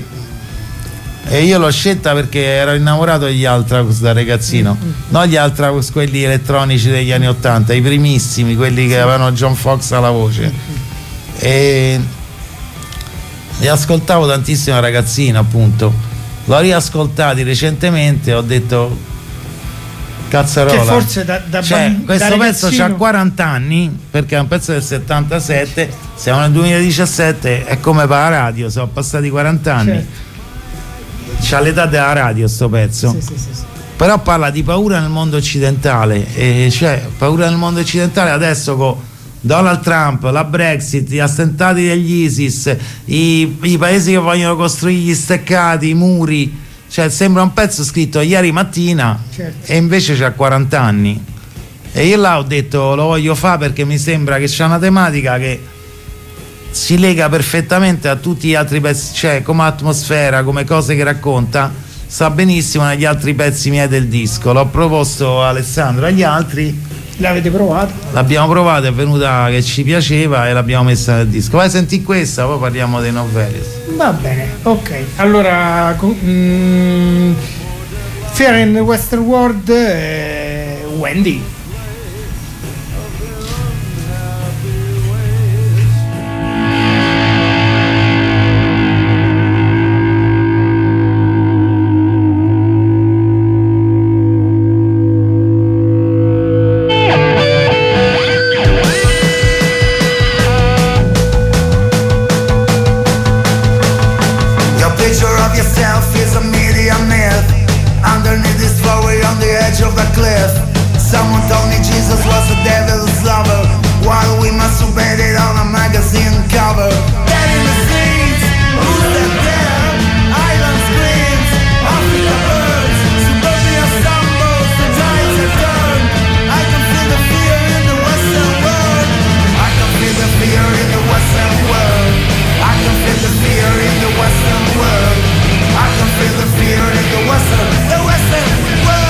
e io l'ho scelta perché ero innamorato degli Ultravox da ragazzino, non gli Ultravox quelli elettronici degli anni ottanta, i primissimi, quelli che avevano John Fox alla voce, e li ascoltavo tantissimo da ragazzino, appunto. L'ho riascoltati recentemente, ho detto cazzarola, Che forse da, da cioè, bamb- questo da pezzo ragazzino- c'ha quaranta anni, perché è un pezzo del settantasette, siamo nel duemiladiciassette, è come per la radio, sono passati quaranta anni, Certo. c'ha l'età della radio sto pezzo. Sì, sì, sì, sì. Però parla di paura nel mondo occidentale, e cioè paura nel mondo occidentale adesso con Donald Trump, la Brexit, gli attentati degli ISIS, i, i paesi che vogliono costruire gli steccati, i muri, cioè sembra un pezzo scritto ieri mattina, Certo. e invece c'ha quaranta anni. E io là ho detto lo voglio fare perché mi sembra che c'è una tematica che si lega perfettamente a tutti gli altri pezzi, cioè come atmosfera, come cose che racconta, sta benissimo negli altri pezzi miei del disco. L'ho proposto a Alessandro e agli altri, L'avete provato? l'abbiamo provato, è venuta che ci piaceva e l'abbiamo messa nel disco. Vai a sentire questa, poi parliamo dei Novellis. Va bene, ok. Allora, co- mm, Fear in the Western World, eh, Wendy. Your picture of yourself is a media myth. Underneath this flower on the edge of the cliff. Someone told me Jesus was the devil's lover, while we masturbated on a magazine cover. Dead in the seas, who's that there? Island screams, Africa birds, suburbia stumbles, the tides have turned. I can feel the fear in the western world. I can feel the fear in the western world. I can feel the fear in the western world. I can feel the fear in the western, the western world.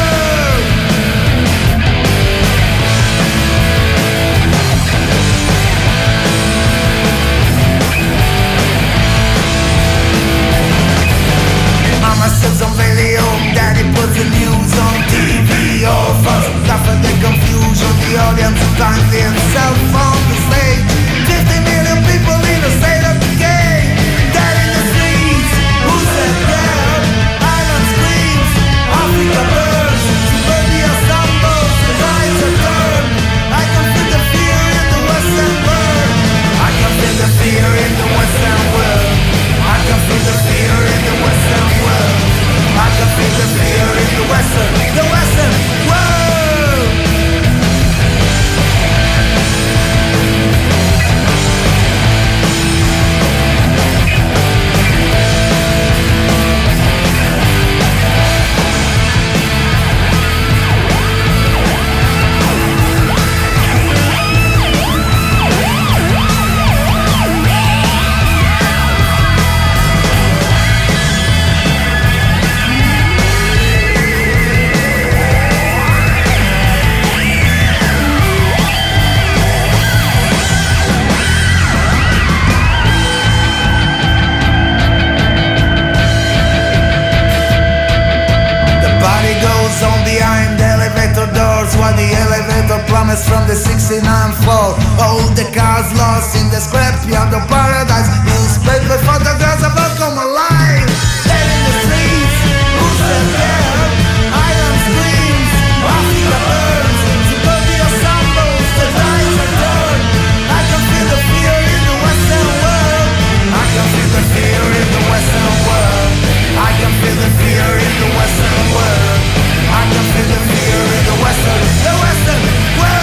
the cars lost in the scrapyard of paradise. Newspaper photographs of all come alive. Dead in the streets, who's there? Iron screams, Africa burns. Suburbia stumbles, the tides are turned. I can feel the fear in the western world. I can feel the fear in the western world. I can feel the fear in the western world. I can feel the fear in the western, the western world.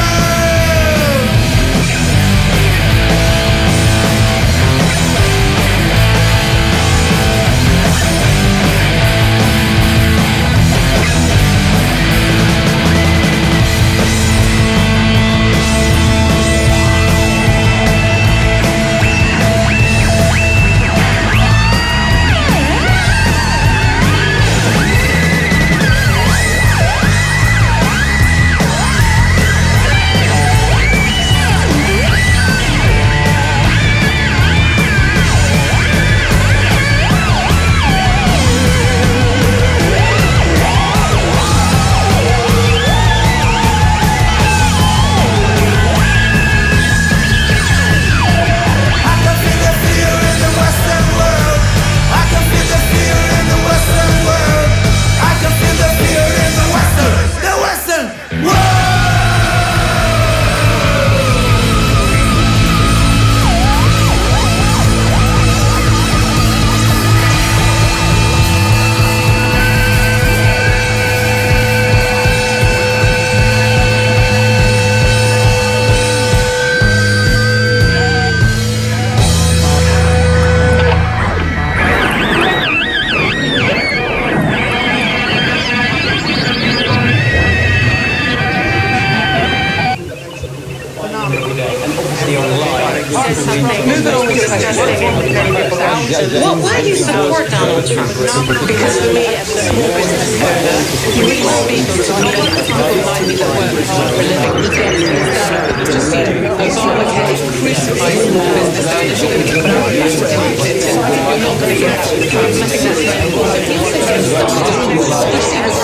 Well, why do you support Donald Trump? Because for me, as a small business owner, he really speaks to me. People like me that work hard for a living. Just seen Obamacare crucify small business owners. You're going to get no tax deducted. You're not going to get Trump. I think that's very important. He also gets started. You see the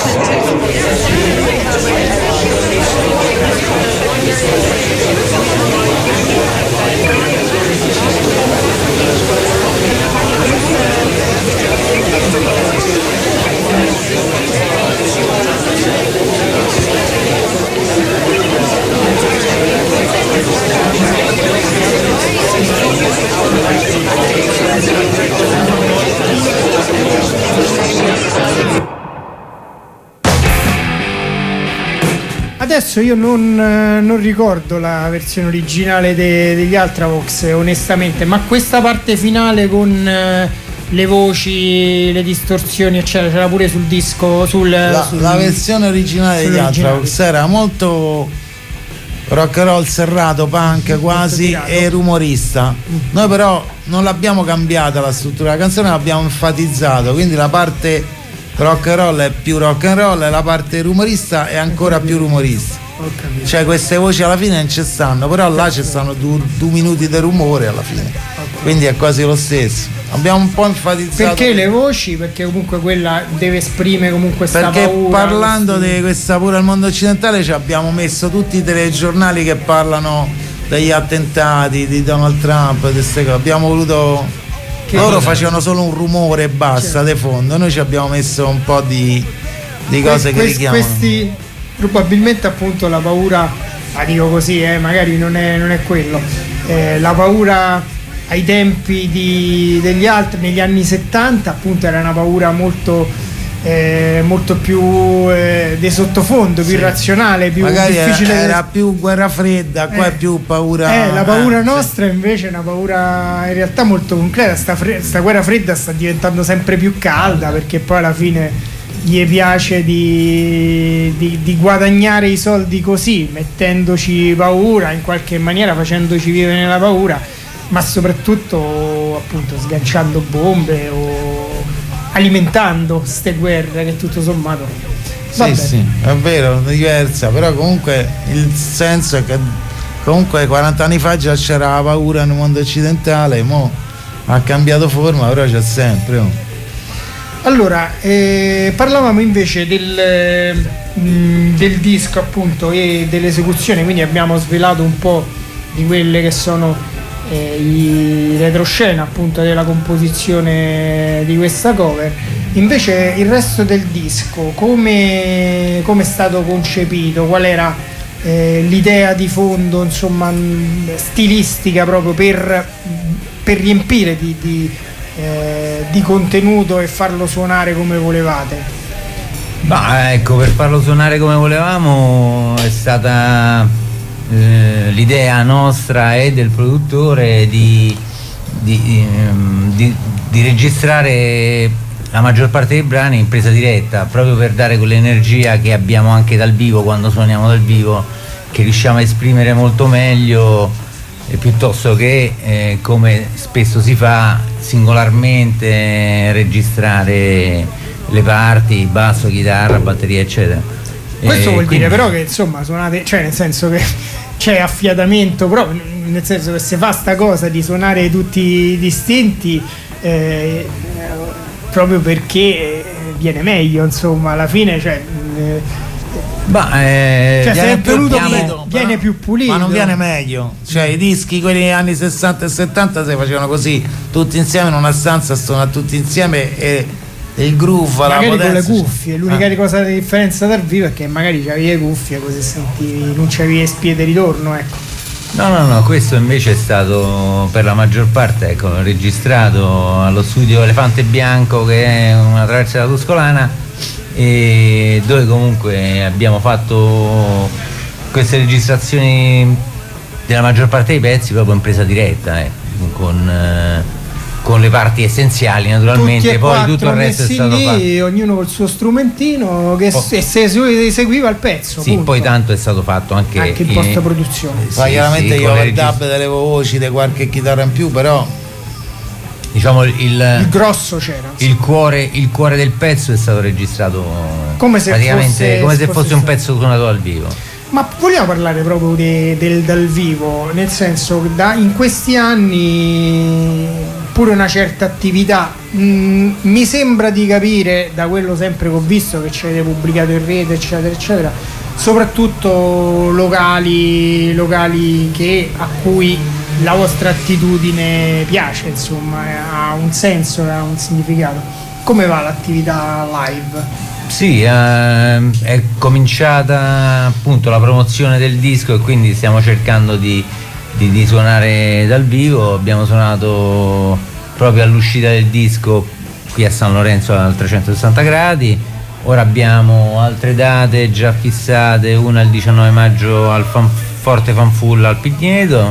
Adesso io non, non ricordo la versione originale de, degli Ultravox, onestamente, ma questa parte finale con eh, le voci, le distorsioni, eccetera, c'era pure sul disco. Sul, la, sul, la versione originale degli Ultravox era molto rock and roll serrato, punk quasi, e rumorista. Noi però non l'abbiamo cambiata la struttura della canzone, l'abbiamo enfatizzato, quindi la parte rock and roll è più rock and roll e la parte rumorista è ancora più rumorista. Cioè queste voci alla fine non ci stanno, però là ci stanno due, due minuti di rumore alla fine, quindi è quasi lo stesso. Abbiamo un po' enfatizzato. Perché le voci? Perché comunque quella deve esprimere comunque sta perché paura. Perché parlando di questa paura al mondo occidentale ci abbiamo messo tutti i telegiornali che parlano degli attentati di Donald Trump, di queste cose. Abbiamo voluto. Che loro facevano solo un rumore e basta, di fondo, noi ci abbiamo messo un po' di, di cose que- que- che richiamano. Questi probabilmente appunto la paura, la dico così, eh, magari non è, non è quello, eh, la paura ai tempi di, degli altri, negli anni settanta appunto era una paura molto eh, molto più eh, di sottofondo, più sì. irrazionale, più magari difficile. Era, era più guerra fredda, qua eh, è più paura. Eh, la paura eh, nostra sì. invece è una paura in realtà molto concreta. Sta, fre- sta guerra fredda sta diventando sempre più calda, perché poi alla fine gli piace di, di, di guadagnare i soldi così, mettendoci paura in qualche maniera, facendoci vivere nella paura, ma soprattutto appunto sganciando bombe o alimentando ste guerre che tutto sommato sì sì è vero, diversa, però comunque il senso è che comunque quaranta anni fa già c'era la paura nel mondo occidentale, mo ha cambiato forma, però c'è sempre. Oh. Allora eh, parlavamo invece del, mh, del disco appunto e dell'esecuzione, quindi abbiamo svelato un po' di quelle che sono eh, i retroscena appunto della composizione di questa cover. Invece il resto del disco come come è stato concepito? Qual era eh, l'idea di fondo, insomma, mh, stilistica, proprio per, per riempire di, di, eh, di contenuto e farlo suonare come volevate? Ma ecco, per farlo suonare come volevamo è stata eh, l'idea nostra e del produttore di, di, ehm, di, di registrare la maggior parte dei brani in presa diretta, proprio per dare quell'energia che abbiamo anche dal vivo, quando suoniamo dal vivo, che riusciamo a esprimere molto meglio, eh, piuttosto che eh, come spesso si fa singolarmente registrare le parti, basso, chitarra, batteria, eccetera. Questo e vuol quindi... dire però che insomma suonate, cioè nel senso che c'è affiatamento, però nel senso che se fa sta cosa di suonare tutti distinti eh, proprio perché viene meglio, insomma, alla fine, cioè eh, Ma eh, cioè, se viene è più venuto piano, viene, viene più pulito. Ma non viene meglio, cioè i dischi quelli degli anni sessanta e settanta si facevano così, tutti insieme in una stanza, suonano tutti insieme e, e il groove, la magari potenza, con le cuffie, l'unica ah. cosa di differenza dal vivo è che magari c'avevi le cuffie, così sentivi, non c'avevi spie di ritorno, ecco. No, no, no, questo invece è stato per la maggior parte, ecco, registrato allo studio Elefante Bianco, che è una traversa della Tuscolana, e dove comunque abbiamo fatto queste registrazioni della maggior parte dei pezzi proprio in presa diretta, eh, con, eh, con le parti essenziali naturalmente, Tutti e poi tutto il resto è messi stato lì, fatto. ognuno col suo strumentino che Oh. se, se seguiva il pezzo. Sì, punto. poi tanto è stato fatto anche, anche in post produzione. Poi sì, chiaramente sì, io con le ho il dub regist- delle voci, di qualche chitarra in più, però diciamo il, Il grosso c'era. il cuore, il cuore del pezzo è stato registrato Come se praticamente fosse- come se fosse fosse un stato. pezzo suonato dal vivo. Ma vogliamo parlare proprio de- del dal vivo, nel senso che da, in questi anni pure una certa attività, mh, mi sembra di capire da quello sempre che ho visto che c'è pubblicato in rete eccetera eccetera, soprattutto locali locali che a cui la vostra attitudine piace, insomma, ha un senso, ha un significato. Come va l'attività live? Sì, ehm, è cominciata appunto la promozione del disco e quindi stiamo cercando di, di, di suonare dal vivo. Abbiamo suonato proprio all'uscita del disco qui a San Lorenzo al trecentosessanta gradi. Ora abbiamo altre date già fissate, una il diciannove maggio al Fan, Forte Fanfulla al Pigneto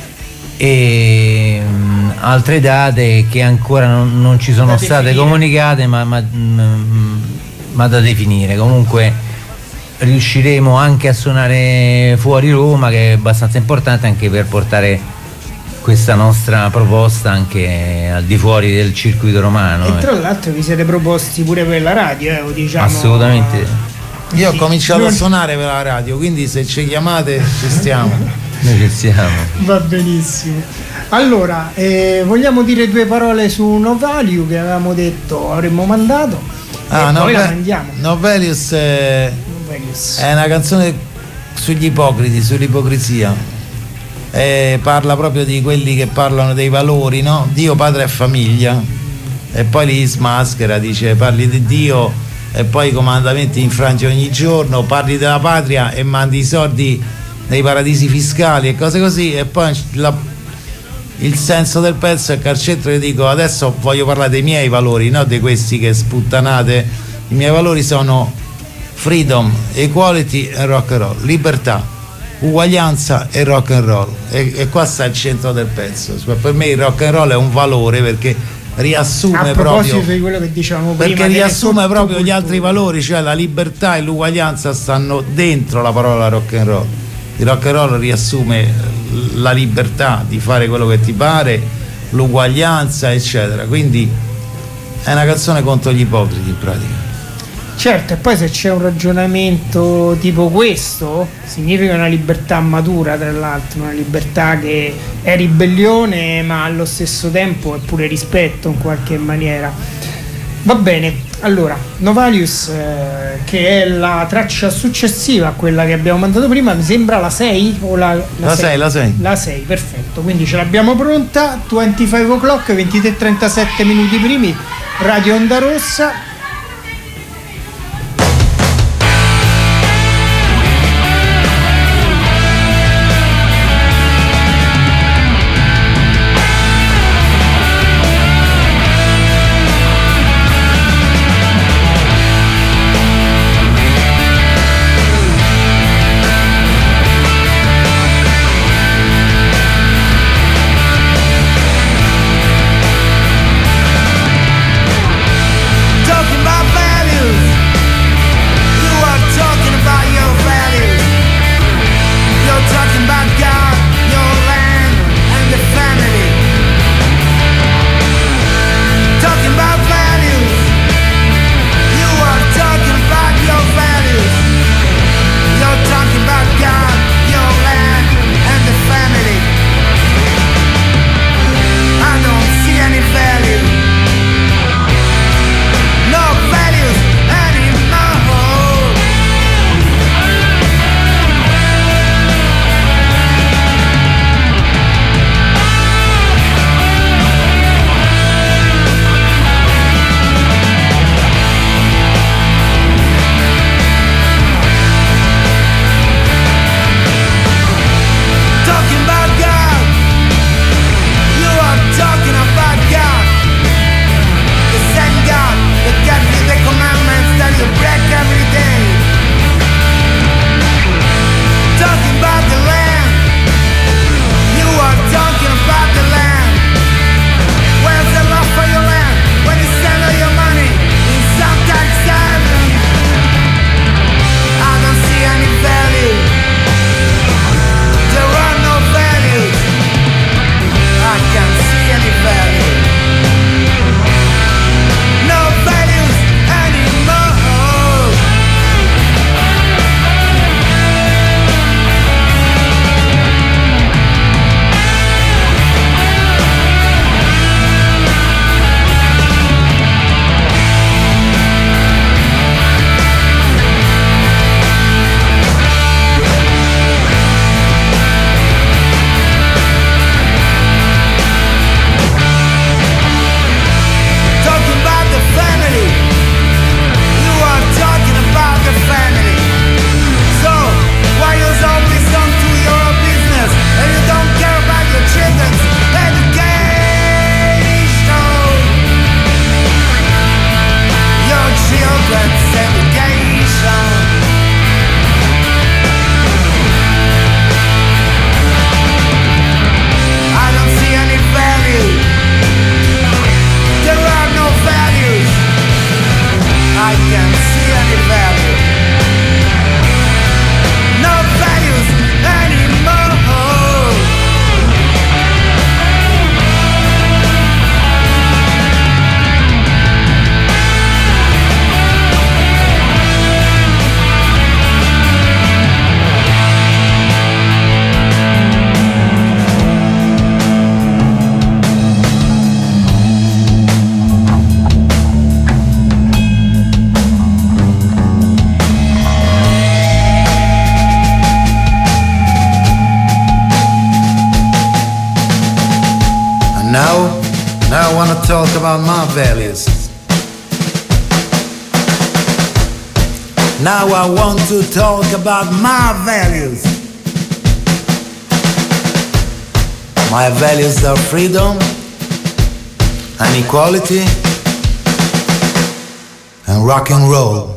e mh, altre date che ancora non, non ci sono Da state definire. comunicate ma, ma, mh, ma da definire. Comunque riusciremo anche a suonare fuori Roma, che è abbastanza importante anche per portare questa nostra proposta anche al di fuori del circuito romano. E tra eh. l'altro vi siete proposti pure per la radio, eh, o diciamo. Assolutamente. io ho Sì, cominciato non- a suonare per la radio, quindi se ci chiamate ci stiamo. Noi ci siamo. Va benissimo. Allora, eh, vogliamo dire due parole su No Value che avevamo detto avremmo mandato. Ah, e poi la Nove- mandiamo. Novelius è, No Values. è una canzone sugli ipocriti, sull'ipocrisia. E parla proprio di quelli che parlano dei valori, no? Dio, padre e famiglia. E poi li smaschera, dice parli di Dio e poi i comandamenti infrangi ogni giorno, parli della patria e mandi i soldi nei paradisi fiscali e cose così. E poi la- il senso del pezzo è che al centro io dico adesso voglio parlare dei miei valori, non di questi che sputtanate. I miei valori sono freedom, equality e rock and roll, libertà, uguaglianza e rock and roll, e, e qua sta il centro del pezzo. Per me il rock and roll è un valore perché riassume A proposito proprio di quello che dicevamo prima, perché delle riassume proprio gli sottoculture. altri valori, cioè la libertà e l'uguaglianza stanno dentro la parola rock and roll. Il rock and roll riassume la libertà di fare quello che ti pare, l'uguaglianza eccetera, quindi è una canzone contro gli ipocriti in pratica. Certo, e poi se c'è un ragionamento tipo questo, significa una libertà matura, tra l'altro, una libertà che è ribellione ma allo stesso tempo è pure rispetto in qualche maniera. Va bene, allora Novalius, eh, che è la traccia successiva a quella che abbiamo mandato prima, mi sembra la sei o la La sei, la sei. La sei, perfetto, quindi ce l'abbiamo pronta. venticinque o'clock, ventitré e trentasette minuti primi, Radio Onda Rossa. Talking about Now, now I want to talk about my values. Now I want to talk about my values. My values are freedom and equality and rock and roll.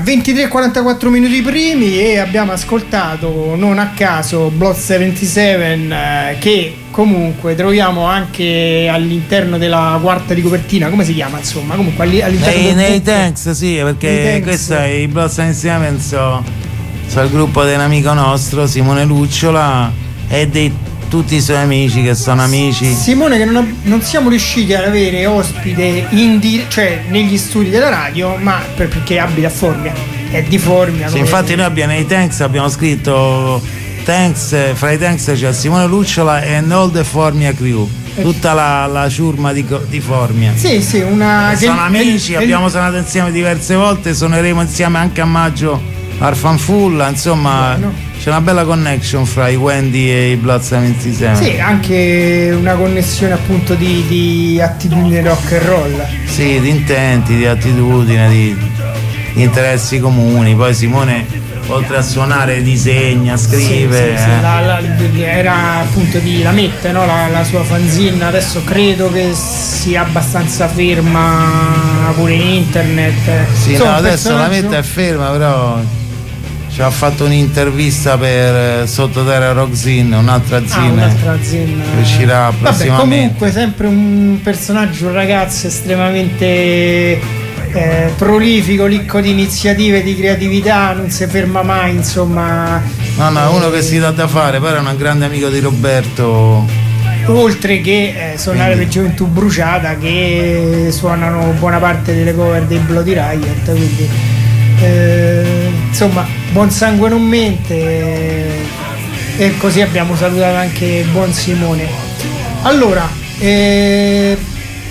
ventitré e quarantaquattro minuti primi e abbiamo ascoltato non a caso Blood settantasette, eh, che comunque troviamo anche all'interno della quarta di copertina, come si chiama insomma, comunque all'interno nei, del nei gruppo. Tanks, sì, perché Nei Tanks. questo è i Blood settantasette, so, so il gruppo di un amico nostro, Simone Lucciola, e dei tutti i suoi amici che sono amici. Simone, che non, ab- non siamo riusciti ad avere ospite in di- cioè negli studi della radio, ma per- perché abita a Formia, è di Formia. Sì, come- infatti noi abbiamo nei Tanks abbiamo scritto Tanks, fra i Tanks c'è Simone Lucciola e all the Formia crew, tutta la, la ciurma di, co- di Formia. Sì, sì, una che- Sono amici, è- abbiamo suonato insieme diverse volte, suoneremo insieme anche a maggio al Fanfulla, insomma. Buono. C'è una bella connection fra i Wendy e i Blood settantasette. Sì, anche una connessione appunto di, di attitudine rock and roll. Sì, di intenti, di attitudine, di, di interessi comuni. Poi Simone, oltre a suonare, disegna, scrive. Sì, sì, sì, eh. la- la- era appunto di Lamette, no? la, la sua fanzine, adesso credo che sia abbastanza ferma pure in internet. Sì, Insomma, no, un adesso la personaggio- mette è ferma, però ci ha fatto un'intervista per eh, Sottoterra Rockzine, un'altra Ah, azienda. un'altra azienda. che uscirà Vabbè, prossimamente. comunque sempre un personaggio, un ragazzo estremamente eh, prolifico, ricco di iniziative, di creatività, non si ferma mai, insomma. No, no, è uno che si dà da fare, però è un grande amico di Roberto. Oltre che eh, suonare Quindi- per Gioventù Bruciata, che suonano buona parte delle cover dei Bloody Riot, quindi eh, insomma buon sangue non mente, eh, e così abbiamo salutato anche buon Simone. Allora, eh,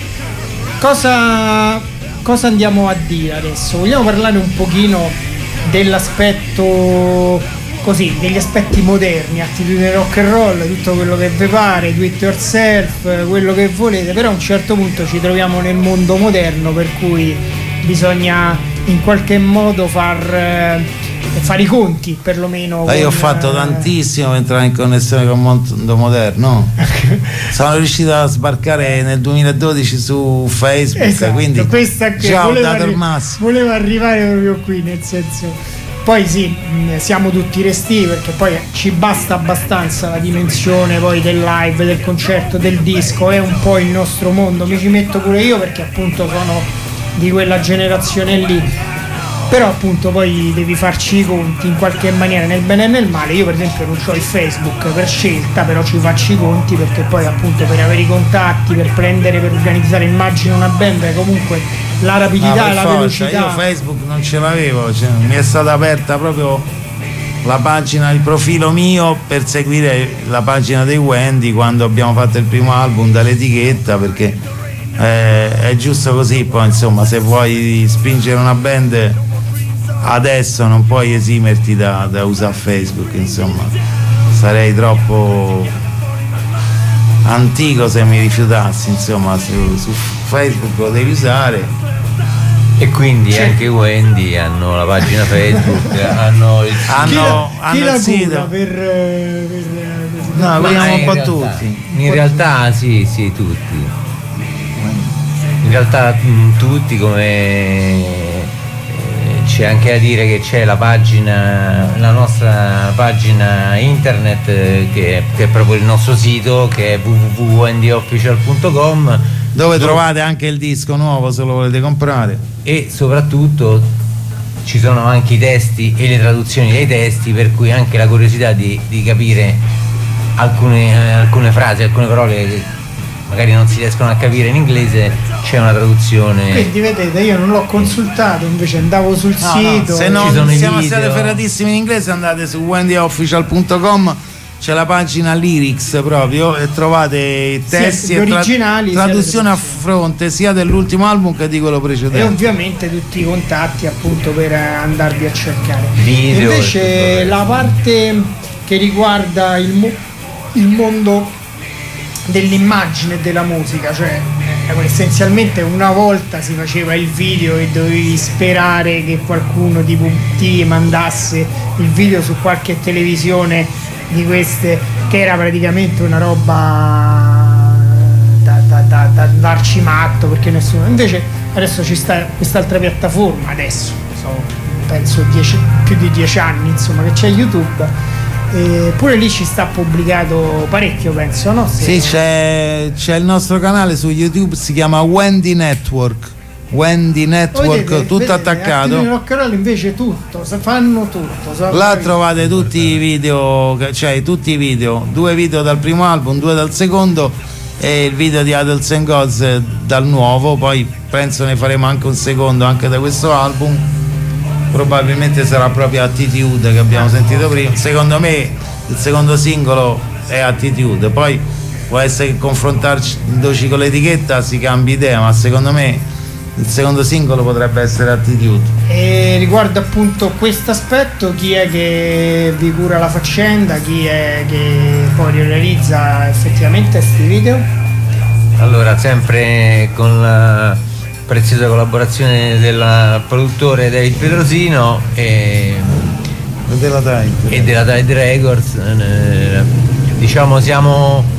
cosa, cosa andiamo a dire adesso? Vogliamo parlare un pochino dell'aspetto così, degli aspetti moderni, attitudine rock and roll, tutto quello che vi pare, do it yourself, quello che volete, però a un certo punto ci troviamo nel mondo moderno, per cui bisogna in qualche modo far, eh, fare i conti perlomeno. Ma io ho con, fatto eh, tantissimo per entrare in connessione con il mondo moderno. Sono riuscito a sbarcare nel duemiladodici su Facebook, Esatto, quindi questa che già ho voleva dato il arri- massimo. Volevo arrivare proprio qui, nel senso. Poi sì, mh, siamo tutti resti perché poi ci basta abbastanza la dimensione poi del live, del concerto, del disco, è un po' il nostro mondo, mi ci metto pure io perché appunto sono di quella generazione lì. Però appunto poi devi farci i conti in qualche maniera, nel bene e nel male. Io per esempio non ho il Facebook per scelta, però ci faccio i conti perché poi appunto per avere i contatti, per prendere, per organizzare, immagino una band, comunque la Ah, rapidità, per la forza, velocità. io Facebook non ce l'avevo, cioè, mi è stata aperta proprio la pagina, il profilo mio per seguire la pagina dei Wendy quando abbiamo fatto il primo album dall'etichetta, perché eh, è giusto così. Poi insomma, se vuoi spingere una band adesso non puoi esimerti da, da usare Facebook, insomma sarei troppo antico se mi rifiutassi, insomma su, su Facebook lo devi usare. E quindi anche i Wendy hanno la pagina Facebook, hanno il Chi hanno, la, hanno chi il la cura sito. per, eh, per, per- No, Ma vogliamo un in po' realtà- tutti. In realtà sì, sì, tutti. In realtà mh, tutti, come eh, c'è anche da dire che c'è la pagina, la nostra pagina internet eh, che, che è proprio il nostro sito, che è w w w punto wendy official punto com, Dove trovate anche il disco nuovo se lo volete comprare. e soprattutto ci sono anche i testi e le traduzioni dei testi, per cui anche la curiosità di, di capire alcune, eh, alcune frasi, alcune parole che magari non si riescono a capire in inglese, c'è una traduzione. Quindi vedete, io non l'ho consultato, invece andavo sul No, no, sito. se Ci non sono i siamo video. stati ferratissimi in inglese, andate su wendy official punto com, c'è la pagina lyrics proprio e trovate i Sia testi gli e tra- originali, sia le traduzione a traduzioni. fronte sia dell'ultimo album che di quello E precedente. ovviamente tutti i contatti appunto per eh, andarvi a cercare. Video, Invece tutto. la parte che riguarda il, mo- il mondo dell'immagine e della musica, cioè eh, essenzialmente una volta si faceva il video e dovevi sperare che qualcuno ti, pu- ti mandasse il video su qualche televisione di queste, che era praticamente una roba da, da, da, da darci matto, perché nessuno. Invece adesso ci sta quest'altra piattaforma, adesso so, penso dieci, più di dieci anni, insomma, che c'è YouTube. E pure lì ci sta pubblicato parecchio, penso, no? Se... Sì, c'è, c'è il nostro canale su YouTube, si chiama Wendy Network. Wendy Network, vedete, tutto vedete, attaccato. Il canale invece tutto, fanno tutto. Là trovate tutti i video, cioè tutti i video, due video dal primo album, due dal secondo e il video di Idols and Gods dal nuovo. Poi penso ne faremo anche un secondo anche da questo album. Probabilmente sarà proprio Attitude che abbiamo sentito prima. Secondo me il secondo singolo è Attitude, poi può essere che confrontarci con l'etichetta si cambi idea, ma secondo me il secondo singolo potrebbe essere Attitude. E riguardo appunto questo aspetto, chi è che vi cura la faccenda, chi è che poi realizza effettivamente questi video? Allora, sempre con la preziosa collaborazione del produttore David Pedrosino e della Tide, e della Tide Records, eh, diciamo siamo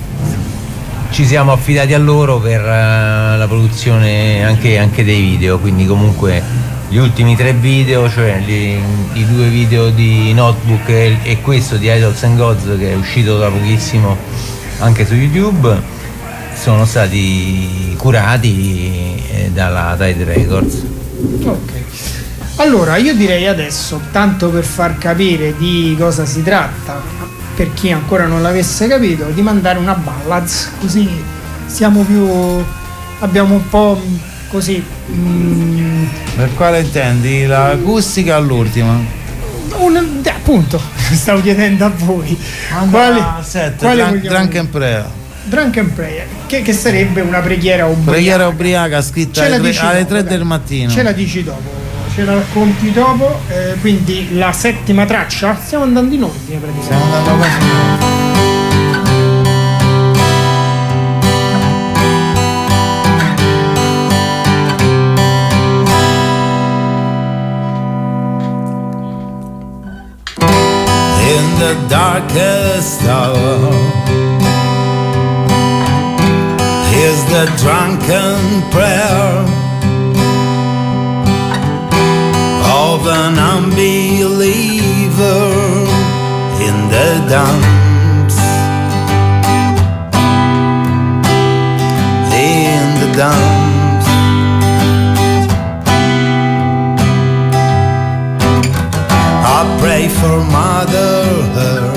ci siamo affidati a loro per uh, la produzione anche, anche dei video, quindi comunque gli ultimi tre video, cioè gli, i due video di Notebook e, e questo di Idols and Gods che è uscito da pochissimo anche su YouTube, sono stati curati eh, dalla Tide Records. Ok, allora io direi adesso, tanto per far capire di cosa si tratta per chi ancora non l'avesse capito, di mandare una ballads, così siamo più, abbiamo un po' così mm, per quale intendi? L'acustica all'ultima? Un, appunto, stavo chiedendo a voi quale, set, quale drunk, vogliamo... drunk and Prayer. Drunk and Prayer, che, che sarebbe una preghiera ubriaca. Preghiera ubriaca scritta alle, tre, alle tre del mattino. Ce la dici dopo, ce la racconti dopo, eh, quindi la settima traccia, stiamo andando in ordine praticamente. Stiamo andando quasi in ordine. In the darkest hour, here's the drunken prayer of an unbeliever in the dumps, in the dumps. I pray for Mother Earth,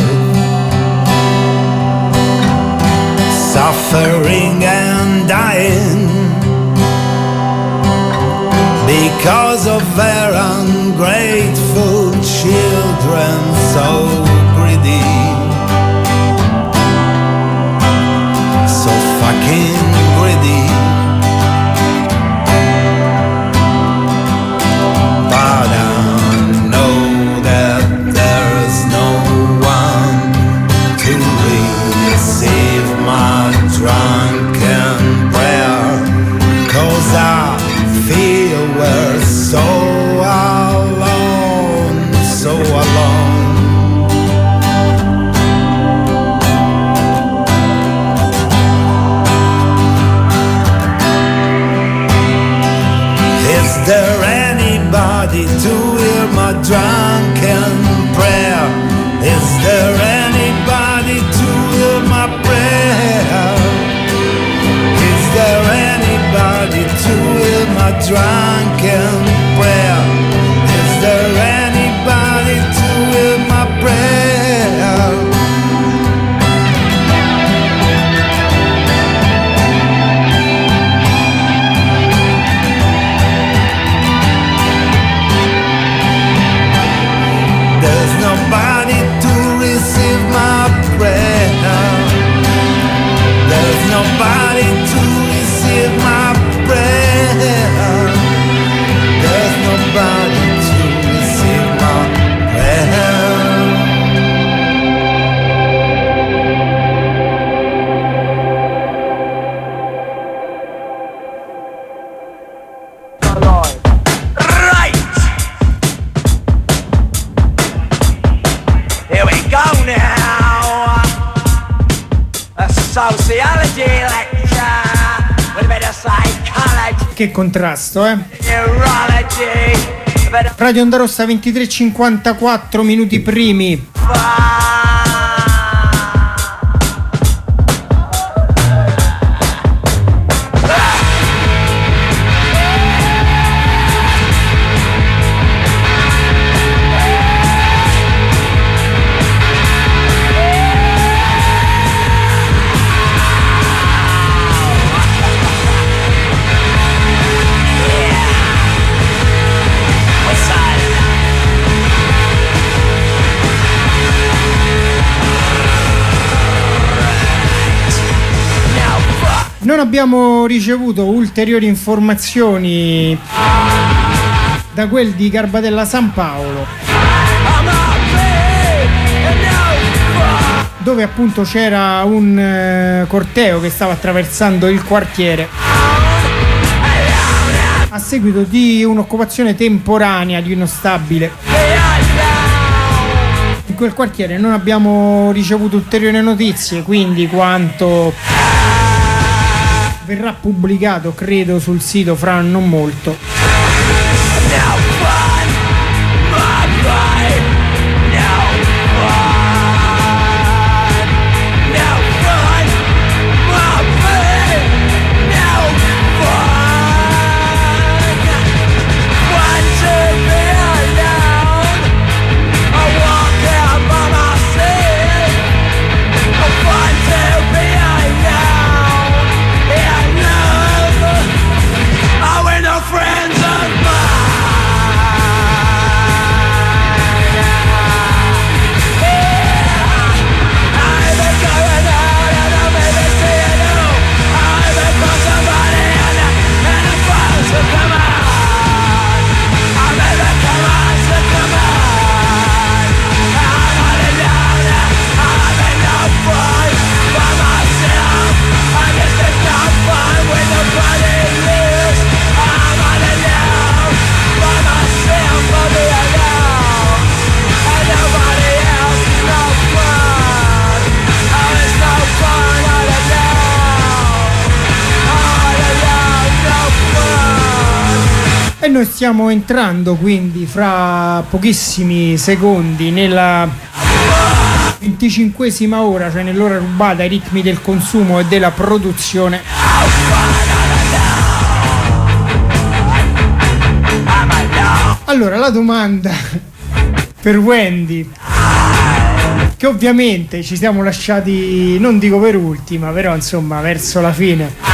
suffering and dying because of their ungrateful children, so greedy, so fucking greedy. But I know that there's no one to receive my drunken prayer, 'cause I feel we're so alone, so alone. Is there anybody to hear my drunken prayer? Is there anybody to hear my prayer? Is there anybody to hear my drunken prayer? Is there anybody to hear my prayer? There's nobody to receive my prayer. There's nobody to receive my prayer. There's nobody to receive my prayer. Right! Here we go now. A sociology lecture with a bit of psychology, Che contrasto, eh? neurology, Radio Onda Rossa, ventitré e cinquantaquattro minuti primi. Non abbiamo ricevuto ulteriori informazioni da quel di Garbatella San Paolo, dove appunto c'era un eh, corteo che stava attraversando il quartiere a seguito di un'occupazione temporanea di uno stabile. In quel quartiere non abbiamo ricevuto ulteriori notizie, quindi quanto verrà pubblicato credo sul sito fra non molto. E noi stiamo entrando quindi fra pochissimi secondi nella venticinquesima ora, cioè nell'ora rubata ai ritmi del consumo e della produzione. Allora, la domanda per Wendy, che ovviamente ci siamo lasciati, non dico per ultima, però insomma verso la fine,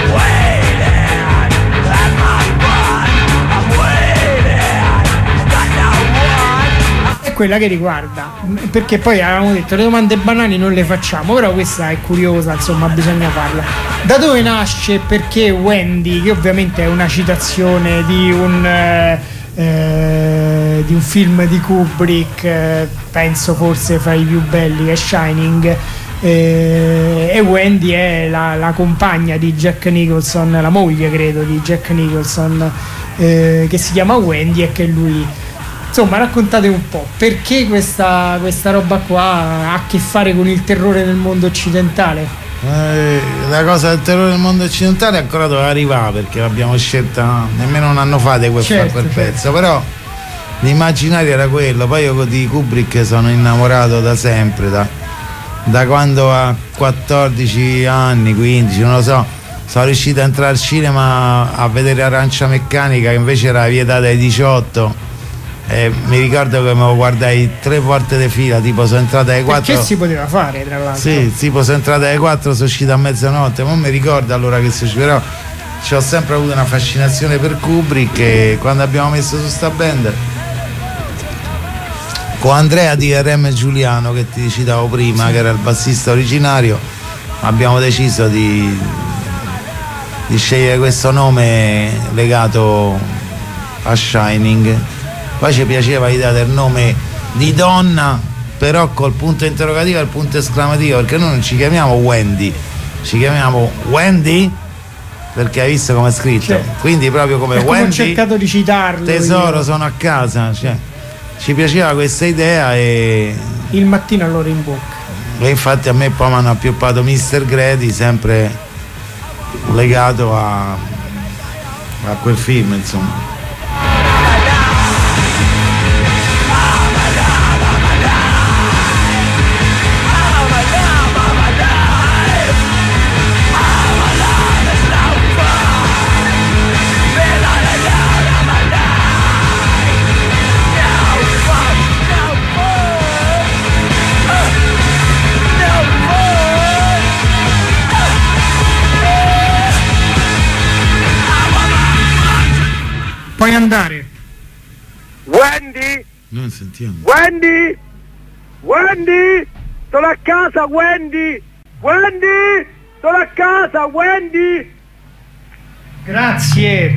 quella che riguarda, perché poi avevamo detto le domande banali non le facciamo, però questa è curiosa, insomma bisogna farla. Da dove nasce e perché Wendy, che ovviamente è una citazione di un eh, eh, di un film di Kubrick, eh, penso forse fra i più belli, che è Shining, eh, e Wendy è la, la compagna di Jack Nicholson, la moglie credo di Jack Nicholson, eh, che si chiama Wendy e che lui. Insomma, raccontate un po' perché questa, questa roba qua ha a che fare con il terrore del mondo occidentale. Eh, la cosa del terrore del mondo occidentale ancora doveva arrivare, perché l'abbiamo scelta nemmeno un anno fa di quel, certo, quel certo. pezzo, però l'immaginario era quello. Poi io di Kubrick sono innamorato da sempre, da, da quando a quattordici anni, quindici, non lo so, sono riuscito a entrare al cinema a vedere Arancia Meccanica, che invece era vietata ai diciotto. Eh, mi ricordo che me lo guardai tre volte di fila, tipo sono entrata alle quattro. Perché si poteva fare, tra l'altro? Sì, tipo sono entrata alle quattro, sono uscita a mezzanotte, non mi ricordo allora che succede, però ci ho sempre avuto una fascinazione per Kubrick, e quando abbiamo messo su sta band con Andrea di R M Giuliano, che ti citavo prima, sì, che era il bassista originario, abbiamo deciso di, di scegliere questo nome legato a Shining. Poi ci piaceva l'idea del nome di donna, però col punto interrogativo e il punto esclamativo, perché noi non ci chiamiamo Wendy, ci chiamiamo Wendy, perché hai visto come è scritto, cioè, quindi proprio come Wendy, ho cercato di citarlo, tesoro io. Sono a casa, cioè, ci piaceva questa idea, e il mattino allora in bocca, e infatti a me poi mi hanno appioppato mister Grady, sempre legato a, a quel film, insomma. puoi andare. Wendy? Non sentiamo. Wendy? Wendy? Sono a casa, Wendy! Wendy! Sono a casa, Wendy! Grazie.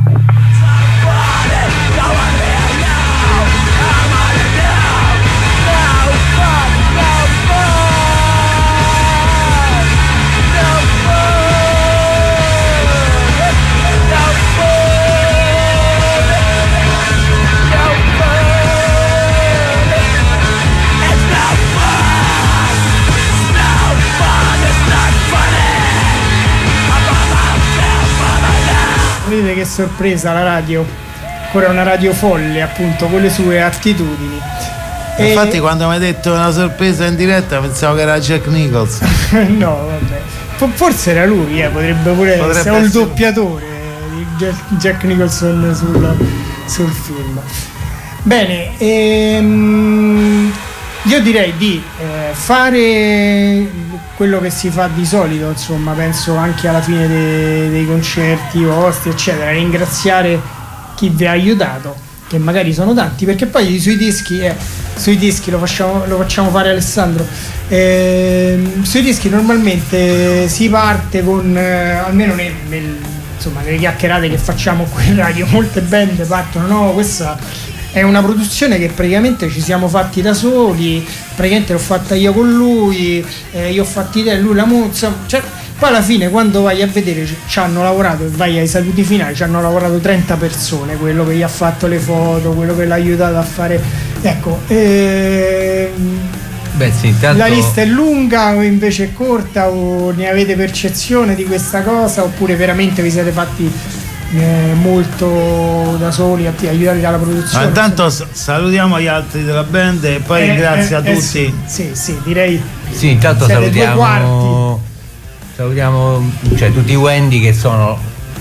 Vedete che sorpresa la radio, ancora una radio folle appunto con le sue attitudini. E... Infatti quando mi hai detto una sorpresa in diretta pensavo che era Jack Nicholson. No, vabbè, forse era lui, eh, potrebbe pure Potrebbe essere un essere... doppiatore di Jack, Jack Nicholson sul, sul film. Bene, ehm, io direi di eh, fare quello che si fa di solito, insomma, penso anche alla fine dei, dei concerti vostri, eccetera, ringraziare chi vi ha aiutato, che magari sono tanti, perché poi sui dischi, eh, sui dischi lo facciamo, lo facciamo fare Alessandro, eh, sui dischi normalmente si parte con, eh, almeno nel, nel, insomma, nelle chiacchierate che facciamo qui in radio, molte band partono, no, questa è una produzione che praticamente ci siamo fatti da soli, praticamente l'ho fatta io con lui, eh, io ho fatti te, lui la musica, cioè, poi alla fine quando vai a vedere ci hanno lavorato e vai ai saluti finali, ci hanno lavorato trenta persone, quello che gli ha fatto le foto, quello che l'ha aiutato a fare, ecco, ehm, Beh, sì, intanto... la lista è lunga o invece è corta, o ne avete percezione di questa cosa, oppure veramente vi siete fatti Eh, molto da soli, aiutati dalla produzione? Ma intanto s- salutiamo gli altri della band e poi eh, grazie eh, a tutti. Eh, sì, sì, sì, direi. Sì, intanto siete due salutiamo salutiamo cioè, tutti i Wendy, che sono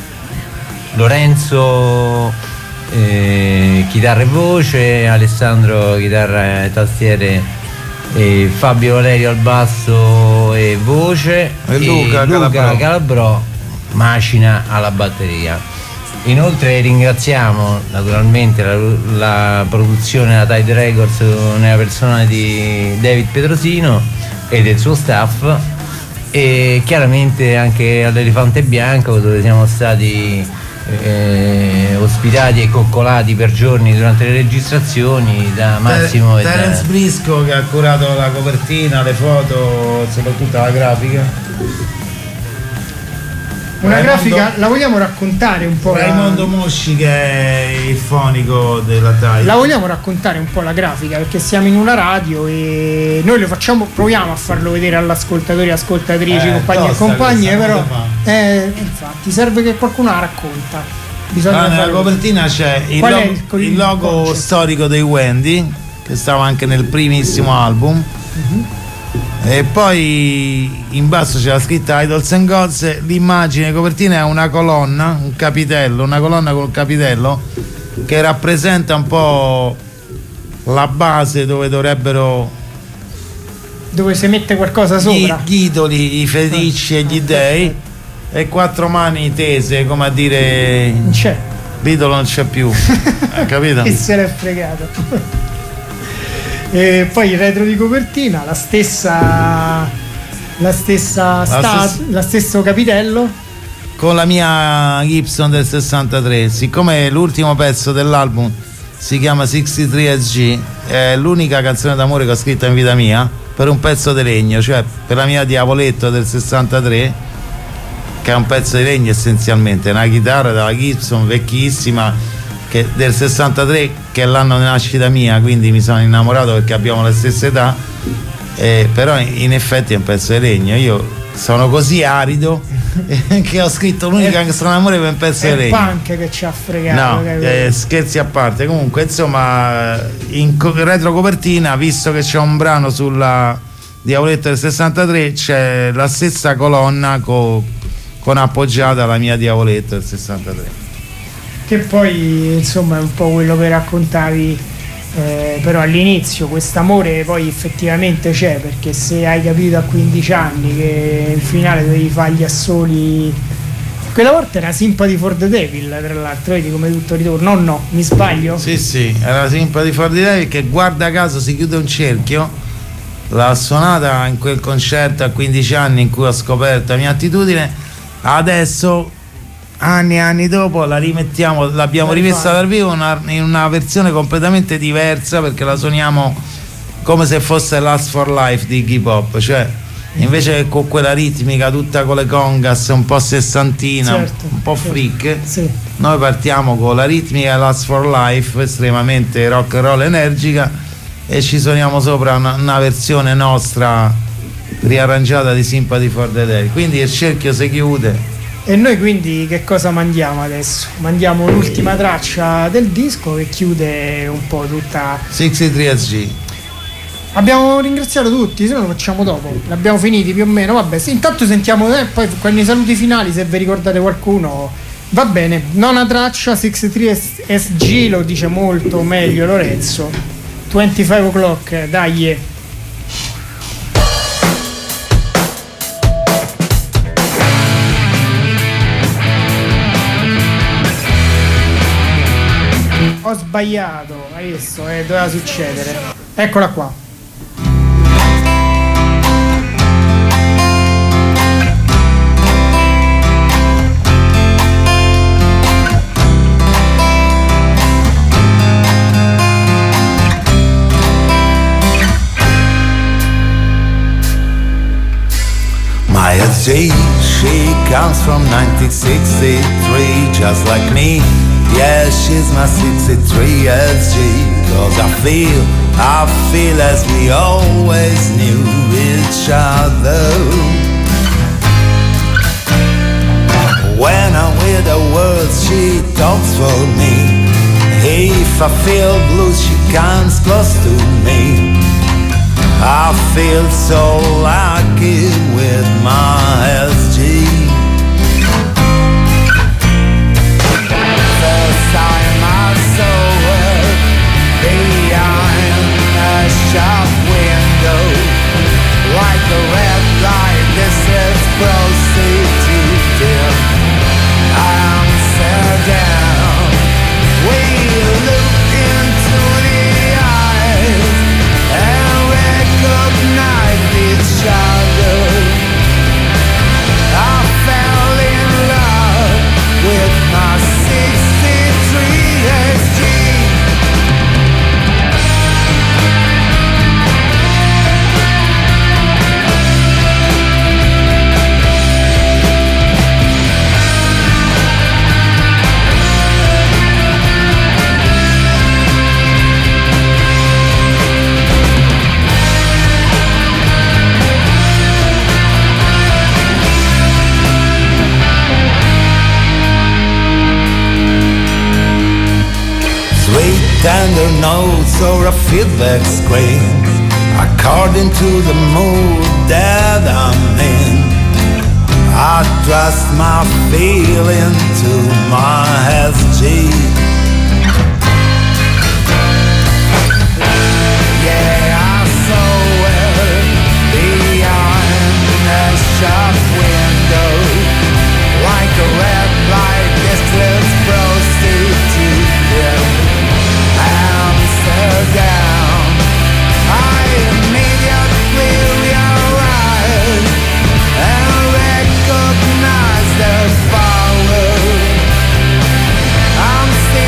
Lorenzo eh, chitarra e voce, Alessandro chitarra e tastiere, e Fabio Valerio al basso e voce, e Luca, Luca Calabrò. Calabrò macina alla batteria. Inoltre ringraziamo naturalmente la, la produzione della Tide Records nella persona di David Petrosino e del suo staff, e chiaramente anche all'Elefante Bianco, dove siamo stati eh, ospitati e coccolati per giorni durante le registrazioni da Massimo Ter- e Terence da... Brisco, che ha curato la copertina, le foto, soprattutto la grafica. Una Raimondo, grafica, la vogliamo raccontare un po'? Raimondo la... Mosci, che è il fonico della Tide. La vogliamo raccontare un po' la grafica, perché siamo in una radio e noi lo facciamo, proviamo a farlo vedere all'ascoltatori e ascoltatrici, Eh, compagni e tosta compagni, questa, però non lo eh, infatti serve che qualcuno la racconta. Bisogna Ah, nella farlo. copertina c'è il, Qual è logo, il- il il logo concept? storico dei Wendy, che stava anche nel primissimo album. Mhm. E poi in basso c'è la scritta Idols and Gods. L'immagine copertina è una colonna, un capitello, una colonna con un capitello che rappresenta un po' la base dove dovrebbero Dove si mette qualcosa gli, sopra. gli idoli, i feticci e gli dei, e quattro mani tese, come a dire Non c'è. l'idolo non c'è più. Hai capito? Che se l'è fregato. E poi il retro di copertina, la stessa la stessa sta, stessa- la stesso capitello. Con la mia Gibson del sessantatré, siccome l'ultimo pezzo dell'album si chiama sessantatré S G, è l'unica canzone d'amore che ho scritto in vita mia per un pezzo di legno, cioè per la mia Diavoletto del sessantatré, che è un pezzo di legno essenzialmente, una chitarra della Gibson vecchissima, che del sessantatré, che è l'anno di nascita mia, quindi mi sono innamorato perché abbiamo la stessa età, eh, però in effetti è un pezzo di legno. Io sono così arido che ho scritto l'unica canzone d'amore per un pezzo È di il legno. punk che ci ha fregato. No, capito? eh, scherzi a parte. Comunque, insomma, in co- retrocopertina, visto che c'è un brano sulla Diavoletto del sessantatré, c'è la stessa colonna co- con appoggiata la mia Diavoletto del sessantatré. Che poi insomma è un po' quello che raccontavi, eh, però all'inizio quest'amore poi effettivamente c'è, perché se hai capito a quindici anni che in finale devi fare gli assoli Quella volta era Sympathy for the Devil, tra l'altro, vedi come tutto ritorno. No, no, mi sbaglio? Sì, sì, era Sympathy for the Devil, che guarda caso si chiude un cerchio. L'ha suonata in quel concerto a quindici anni in cui ho scoperto la mia attitudine. Adesso, anni e anni dopo, la rimettiamo, l'abbiamo rimessa dal vivo una, in una versione completamente diversa, perché la suoniamo come se fosse Last for Life di Iggy Pop, cioè invece che con quella ritmica tutta con le congas un po' sessantina, Certo, un po' certo. freak, Sì. noi partiamo con la ritmica Last for Life estremamente rock and roll energica e ci suoniamo sopra una, una versione nostra riarrangiata di Sympathy for the Devil, quindi il cerchio si chiude. E noi quindi che cosa mandiamo adesso? Mandiamo l'ultima traccia del disco che chiude un po' tutta. sessantatré S G. Abbiamo ringraziato tutti, se no lo facciamo dopo. L'abbiamo finiti più o meno, vabbè. Sì, intanto sentiamo eh, poi con i saluti finali, se vi ricordate qualcuno. Va bene, nona traccia, sessantatré S G, lo dice molto meglio Lorenzo. venticinque o'clock, dai. Ho sbagliato, hai visto? Eh, doveva succedere. Eccola qua. My S G, she comes from nineteen sixty-three, just like me. Yeah, she's my sixty-three S G. Cause I feel, I feel as we always knew each other. When I'm with her words, she talks for me. If I feel blue, she comes close to me. I feel so lucky with my S G. First time I saw her behind a shop window, like a red light, this is prostitute Amsterdam. We look into the eyes and recognize each other. I fell in love with my sixty-three S G. Tender notes or a feedback screen, according to the mood that I'm in. I trust my feeling to my S G. Yeah, I saw her behind the shop window, like a red light, this little prostitute. Down. I immediately realized and recognized the power. I'm still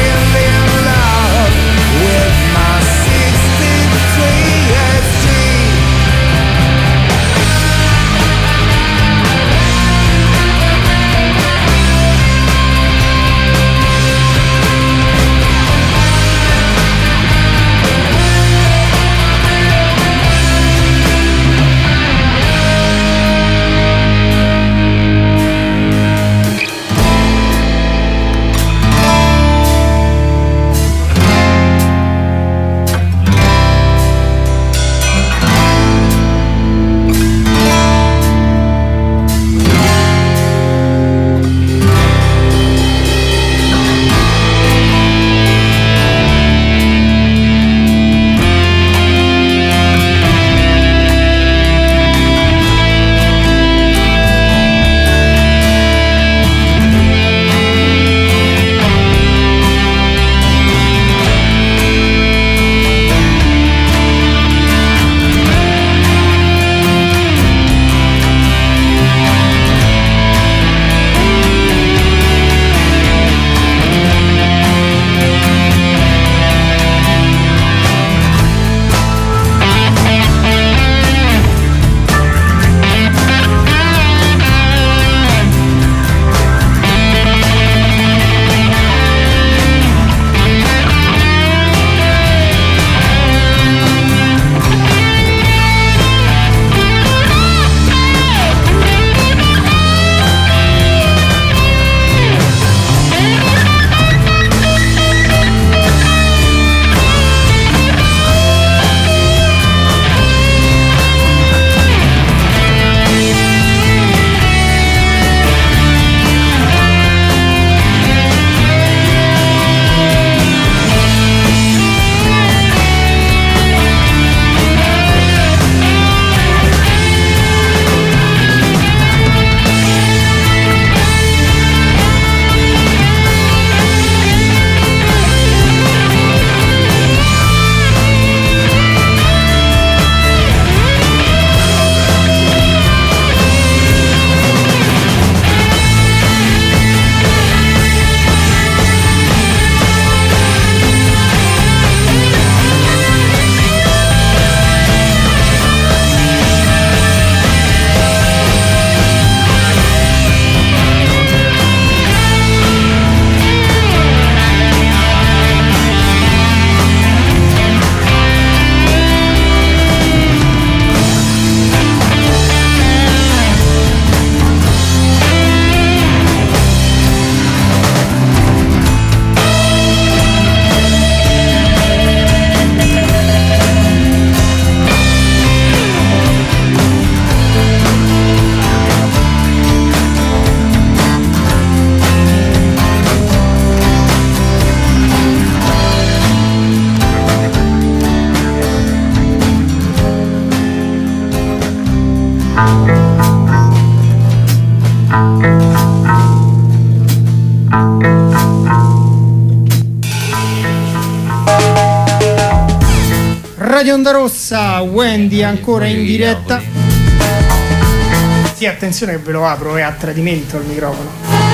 Radio Onda Rossa, Wendy ancora in diretta. Sì, attenzione che ve lo apro, è a tradimento il microfono.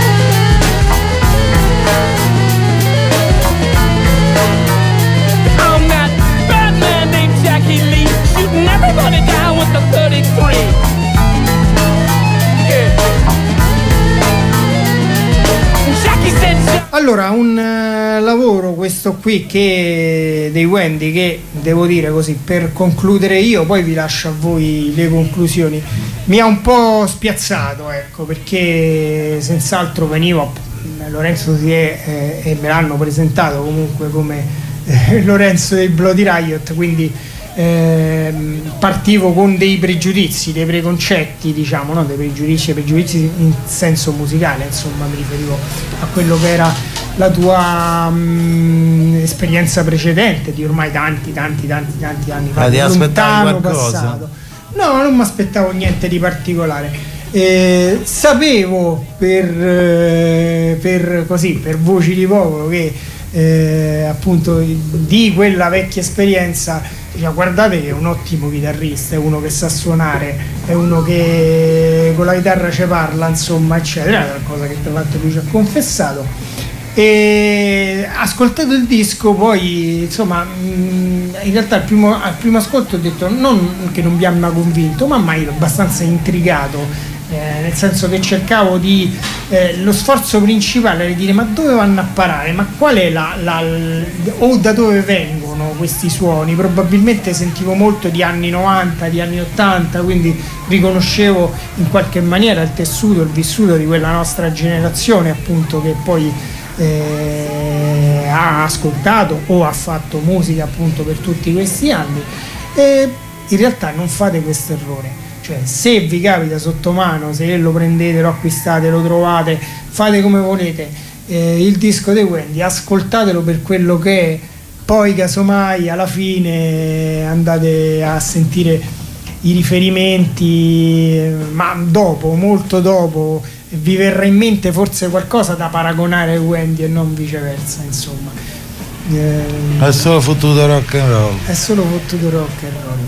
I'm that bad man named Jackie Lee, shooting everybody down with the thirty-three. Yeah. Jackie said, Allora, un eh, lavoro questo qui che dei Wendy, che devo dire così, per concludere io, poi vi lascio a voi le conclusioni, mi ha un po' spiazzato, ecco, perché senz'altro venivo, Lorenzo si è, eh, e me l'hanno presentato comunque come eh, Lorenzo dei Bloody Riot, quindi eh, partivo con dei pregiudizi, dei preconcetti, diciamo, no? Dei pregiudizi, dei pregiudizi in senso musicale, insomma, mi riferivo a quello che era la tua mh, esperienza precedente di ormai tanti, tanti, tanti, tanti anni fa, ah, ti aspettavi lontano qualcosa? passato. No, non mi aspettavo niente di particolare. Eh, sapevo per, eh, per così, per voci di popolo che eh, appunto di quella vecchia esperienza, diciamo, guardate che è un ottimo chitarrista, è uno che sa suonare, è uno che con la chitarra ci parla, insomma, eccetera, è una cosa che tra l'altro lui ci ha confessato. E ascoltato il disco, poi insomma, in realtà al primo, al primo ascolto ho detto non che non mi abbia convinto, ma mai abbastanza intrigato, eh, nel senso che cercavo di eh, lo sforzo principale era di dire ma dove vanno a parare, ma qual è la, la, la o da dove vengono questi suoni. Probabilmente sentivo molto di anni novanta, di anni ottanta, quindi riconoscevo in qualche maniera il tessuto, il vissuto di quella nostra generazione, appunto, che poi Eh, ha ascoltato o ha fatto musica appunto per tutti questi anni. E in realtà non fate questo errore, cioè se vi capita sotto mano, se lo prendete, lo acquistate, lo trovate, fate come volete, eh, il disco dei Wendy, ascoltatelo per quello che è, poi casomai alla fine andate a sentire i riferimenti, ma dopo, molto dopo, vi verrà in mente forse qualcosa da paragonare a Wendy e non viceversa, insomma. Eh, è solo fottuto rock and roll. È solo fottuto rock and roll.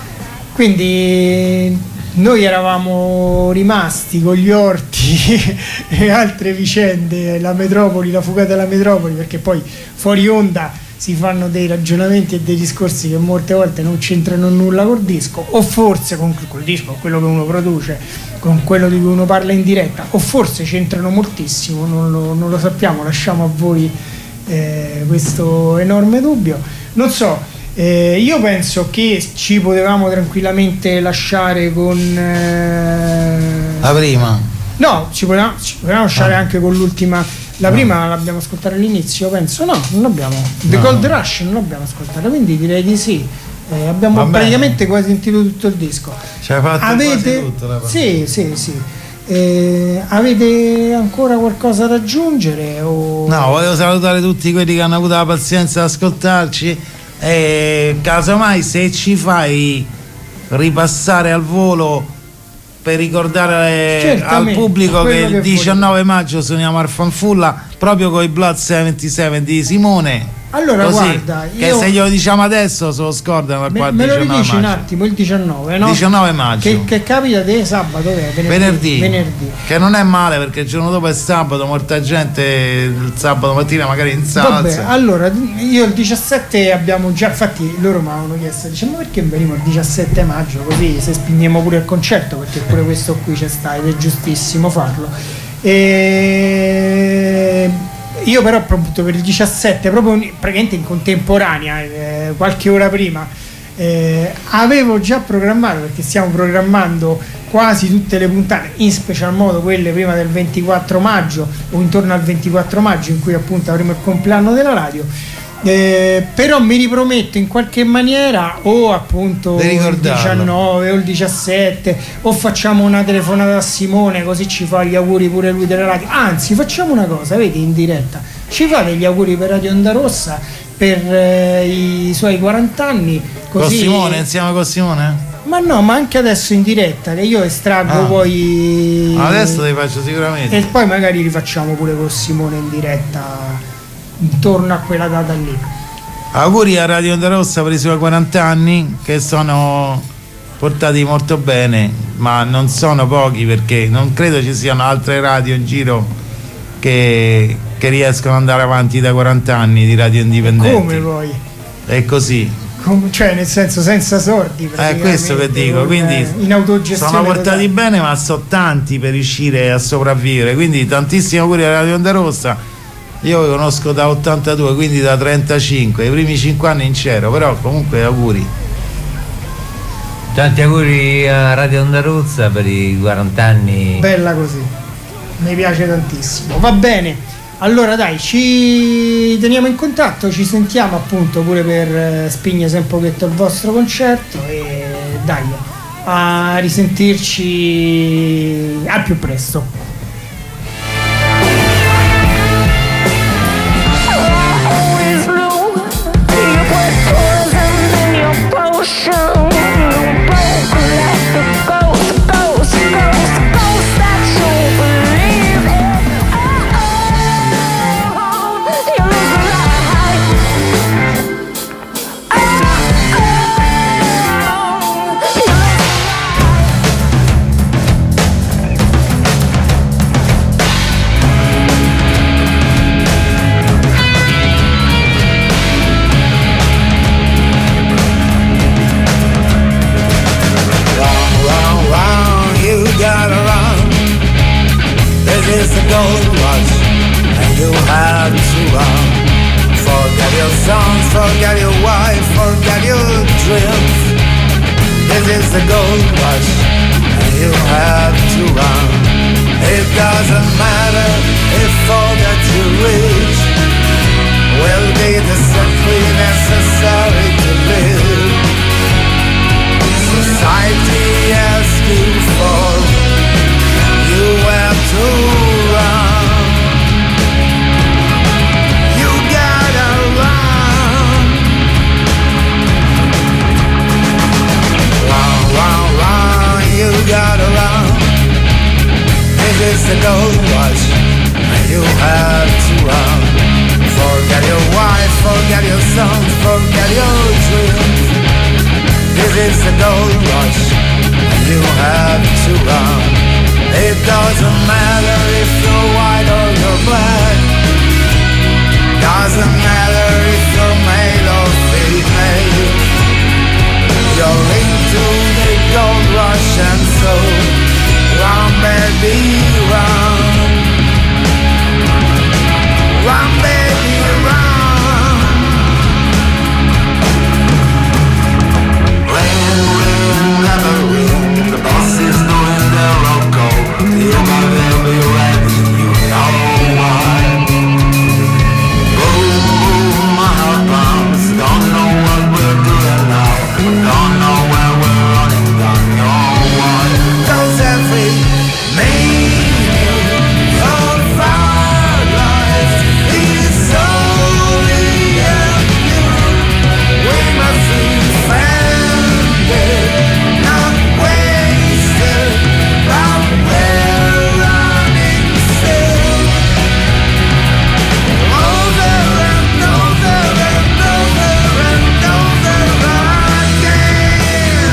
Quindi noi eravamo rimasti con gli orti e altre vicende, la metropoli, la fuga della metropoli, perché poi fuori onda si fanno dei ragionamenti e dei discorsi che molte volte non c'entrano nulla col disco, o forse con col disco, con quello che uno produce, con quello di cui uno parla in diretta, o forse c'entrano moltissimo, non lo, non lo sappiamo, lasciamo a voi eh, questo enorme dubbio. Non so, eh, io penso che ci potevamo tranquillamente lasciare con eh... la prima. No, ci potevamo, ci potevamo lasciare ah. anche con l'ultima. La no. prima l'abbiamo ascoltata all'inizio, penso. No, non l'abbiamo. The no. Gold Rush non l'abbiamo ascoltata, quindi direi di sì. Eh, abbiamo Va praticamente bene. quasi sentito tutto il disco. Ci hai fatto avete... quasi tutto, la sì, sì, sì. Eh, avete ancora qualcosa da aggiungere? O... No, volevo salutare tutti quelli che hanno avuto la pazienza di ascoltarci. E casomai se ci fai ripassare al volo per ricordare al pubblico che il diciannove maggio suoniamo al Fanfulla proprio con i Blood settantasette di Simone. Allora così, guarda, che io... se glielo diciamo adesso se lo scordano. Me, me lo ridici un attimo, il diciannove, no? diciannove maggio. Che, che capita di sabato, che è? Venerdì, venerdì. Venerdì. Che non è male perché il giorno dopo è sabato, molta gente il sabato mattina magari in salsa. Vabbè, allora io il diciassette abbiamo già, infatti loro mi avevano chiesto, dice ma perché veniamo il diciassette maggio così se spingiamo pure il concerto, perché pure questo qui c'è sta ed è giustissimo farlo. E... io però appunto per il diciassette, proprio praticamente in contemporanea, eh, qualche ora prima, eh, avevo già programmato, perché stiamo programmando quasi tutte le puntate, in special modo quelle prima del ventiquattro maggio o intorno al ventiquattro maggio, in cui appunto avremo il compleanno della radio. Eh, però mi riprometto in qualche maniera, o appunto il diciannove o il diciassette, o facciamo una telefonata a Simone così ci fa gli auguri pure lui della radio. Anzi, facciamo una cosa, vedi, in diretta ci fate gli auguri per Radio Onda Rossa per eh, i suoi quaranta anni, così... Con Simone, insieme con Simone? Ma no, ma anche adesso in diretta, che io estraggo Ah. poi. Adesso li faccio sicuramente. E poi magari rifacciamo pure con Simone in diretta intorno a quella data lì. Auguri a Radio Onda Rossa per i suoi quaranta anni, che sono portati molto bene, ma non sono pochi, perché non credo ci siano altre radio in giro che, che riescono ad andare avanti da quaranta anni di radio indipendenti. Come poi? È così. Com- cioè nel senso senza sordi. È questo che dico, con, quindi eh, in autogestione sono portati totale. bene, ma sono tanti per riuscire a sopravvivere, quindi tantissimi auguri a Radio Onda Rossa. Io vi conosco da ottantadue, quindi da trentacinque, i primi cinque anni in c'ero, però comunque auguri. Tanti auguri a Radio Onda Rossa per i quaranta anni. Bella così, mi piace tantissimo. Va bene, allora dai, ci teniamo in contatto, ci sentiamo appunto pure per eh, spignere un pochetto il vostro concerto e dai, a risentirci al più presto. It's a gold rush, and you have to run. Forget your songs, forget your wife, forget your dreams. This is the gold rush, and you have to run. It doesn't matter if all that you reach will be the simply necessary to live. Society asks you for, you have to run. You gotta run. Run, run, run. You gotta run. This is the gold rush, and you have to run. Forget your wife, forget your sons, forget your dreams. This is the gold rush, and you have to run. It doesn't matter if you're white or you're black. Doesn't matter if you're male or female. You're into the gold rush, and so run, baby, run. Run, baby, run. Rain, rain, never rain. The boss is doing the roll call. You gotta be ready, you know why. Boom, boom, my heart pounds. Don't know what we're doing now. Don't know where we're running, don't know why. 'Cause every minute of our lives is only a few. We must defend it, not wasted. But we're running still. Over and over and over and over again.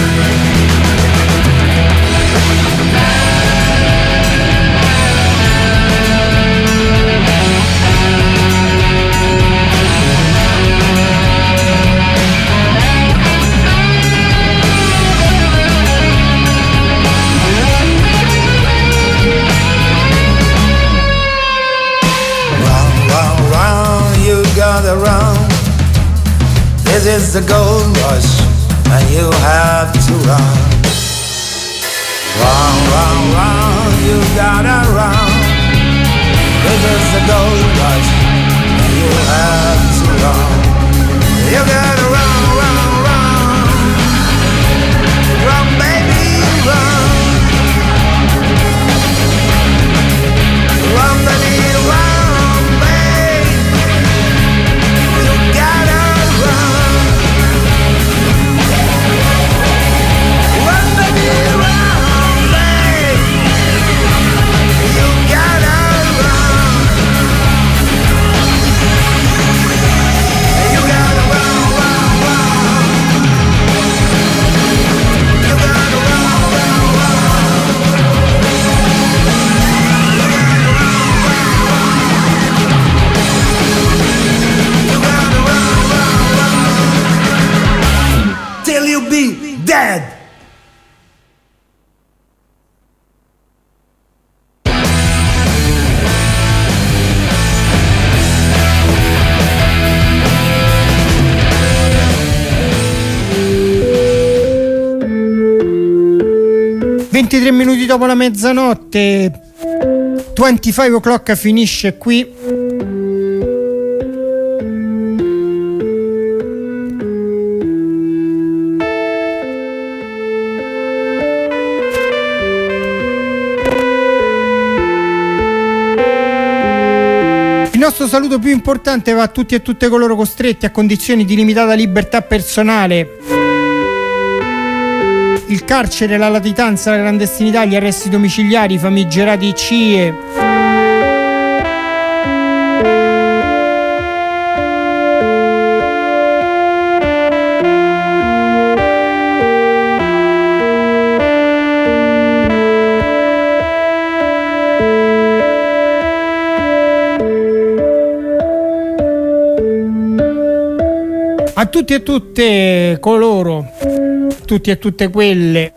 Run, run, run, you gotta run. This is the gold rush, and you have to run. Run, run, run, you gotta run. This is the gold rush, and you have to run. You gotta run, run, run. Run, baby, run. Run, baby, run, baby. You gotta run. ventitré minuti dopo la mezzanotte, venticinque o'clock finisce qui. Il nostro saluto più importante va a tutti e tutte coloro costretti a condizioni di limitata libertà personale. Il carcere, la latitanza, la clandestinità, gli arresti domiciliari, i famigerati C I E. A tutti e tutte coloro, tutti e tutte quelle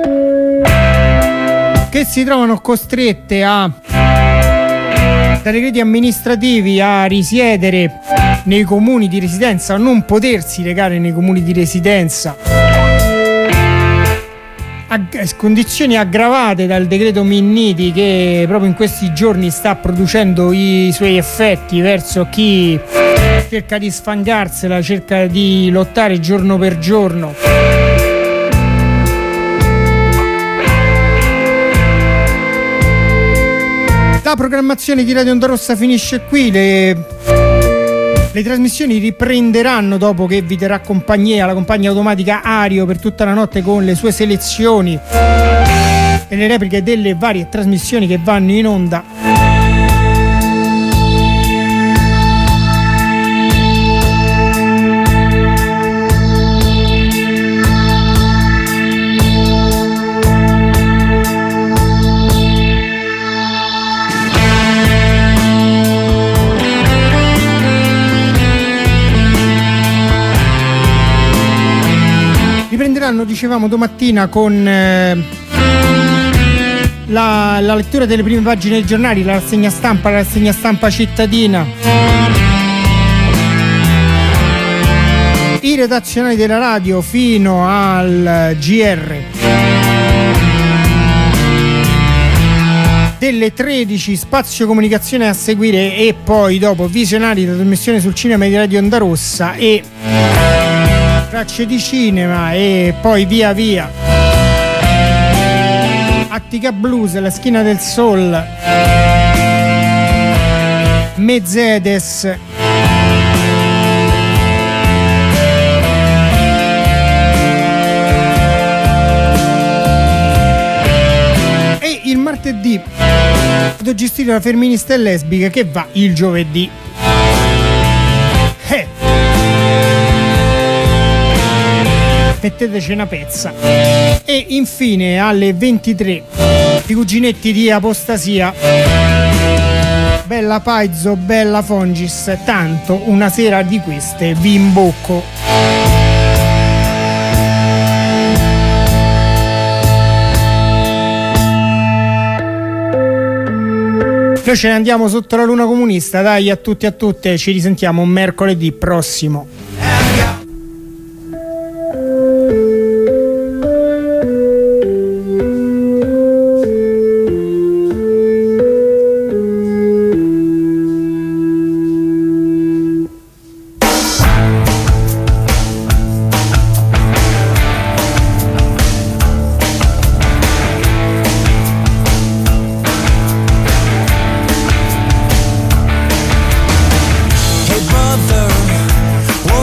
che si trovano costrette a, da decreti amministrativi, a risiedere nei comuni di residenza, a non potersi recare nei comuni di residenza, a condizioni aggravate dal decreto Minniti, che proprio in questi giorni sta producendo i suoi effetti verso chi cerca di sfangarsela, cerca di lottare giorno per giorno. La programmazione di Radio Onda Rossa finisce qui, le, le trasmissioni riprenderanno dopo che vi terrà compagnia la compagnia automatica Ario per tutta la notte con le sue selezioni e le repliche delle varie trasmissioni che vanno in onda. Riprenderanno, dicevamo, domattina con eh, la, la lettura delle prime pagine dei giornali, la rassegna stampa, la rassegna stampa cittadina, i redazionali della radio fino al G R delle tredici, spazio comunicazione a seguire, e poi dopo visionari, trasmissione sul cinema di Radio Onda Rossa e tracce di cinema, e poi via via Attica Blues, La Schiena del Sol, Mercedes, e il martedì autogestito da femminista e lesbica che va il giovedì. Eh. Metteteci una pezza. E infine alle ventitré i cuginetti di Apostasia, bella Paizo, bella Fongis, tanto una sera di queste vi imbocco. Noi ce ne andiamo sotto la luna comunista, dai, a tutti e a tutte, ci risentiamo mercoledì prossimo. Hey brother,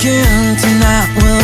again tonight. Well,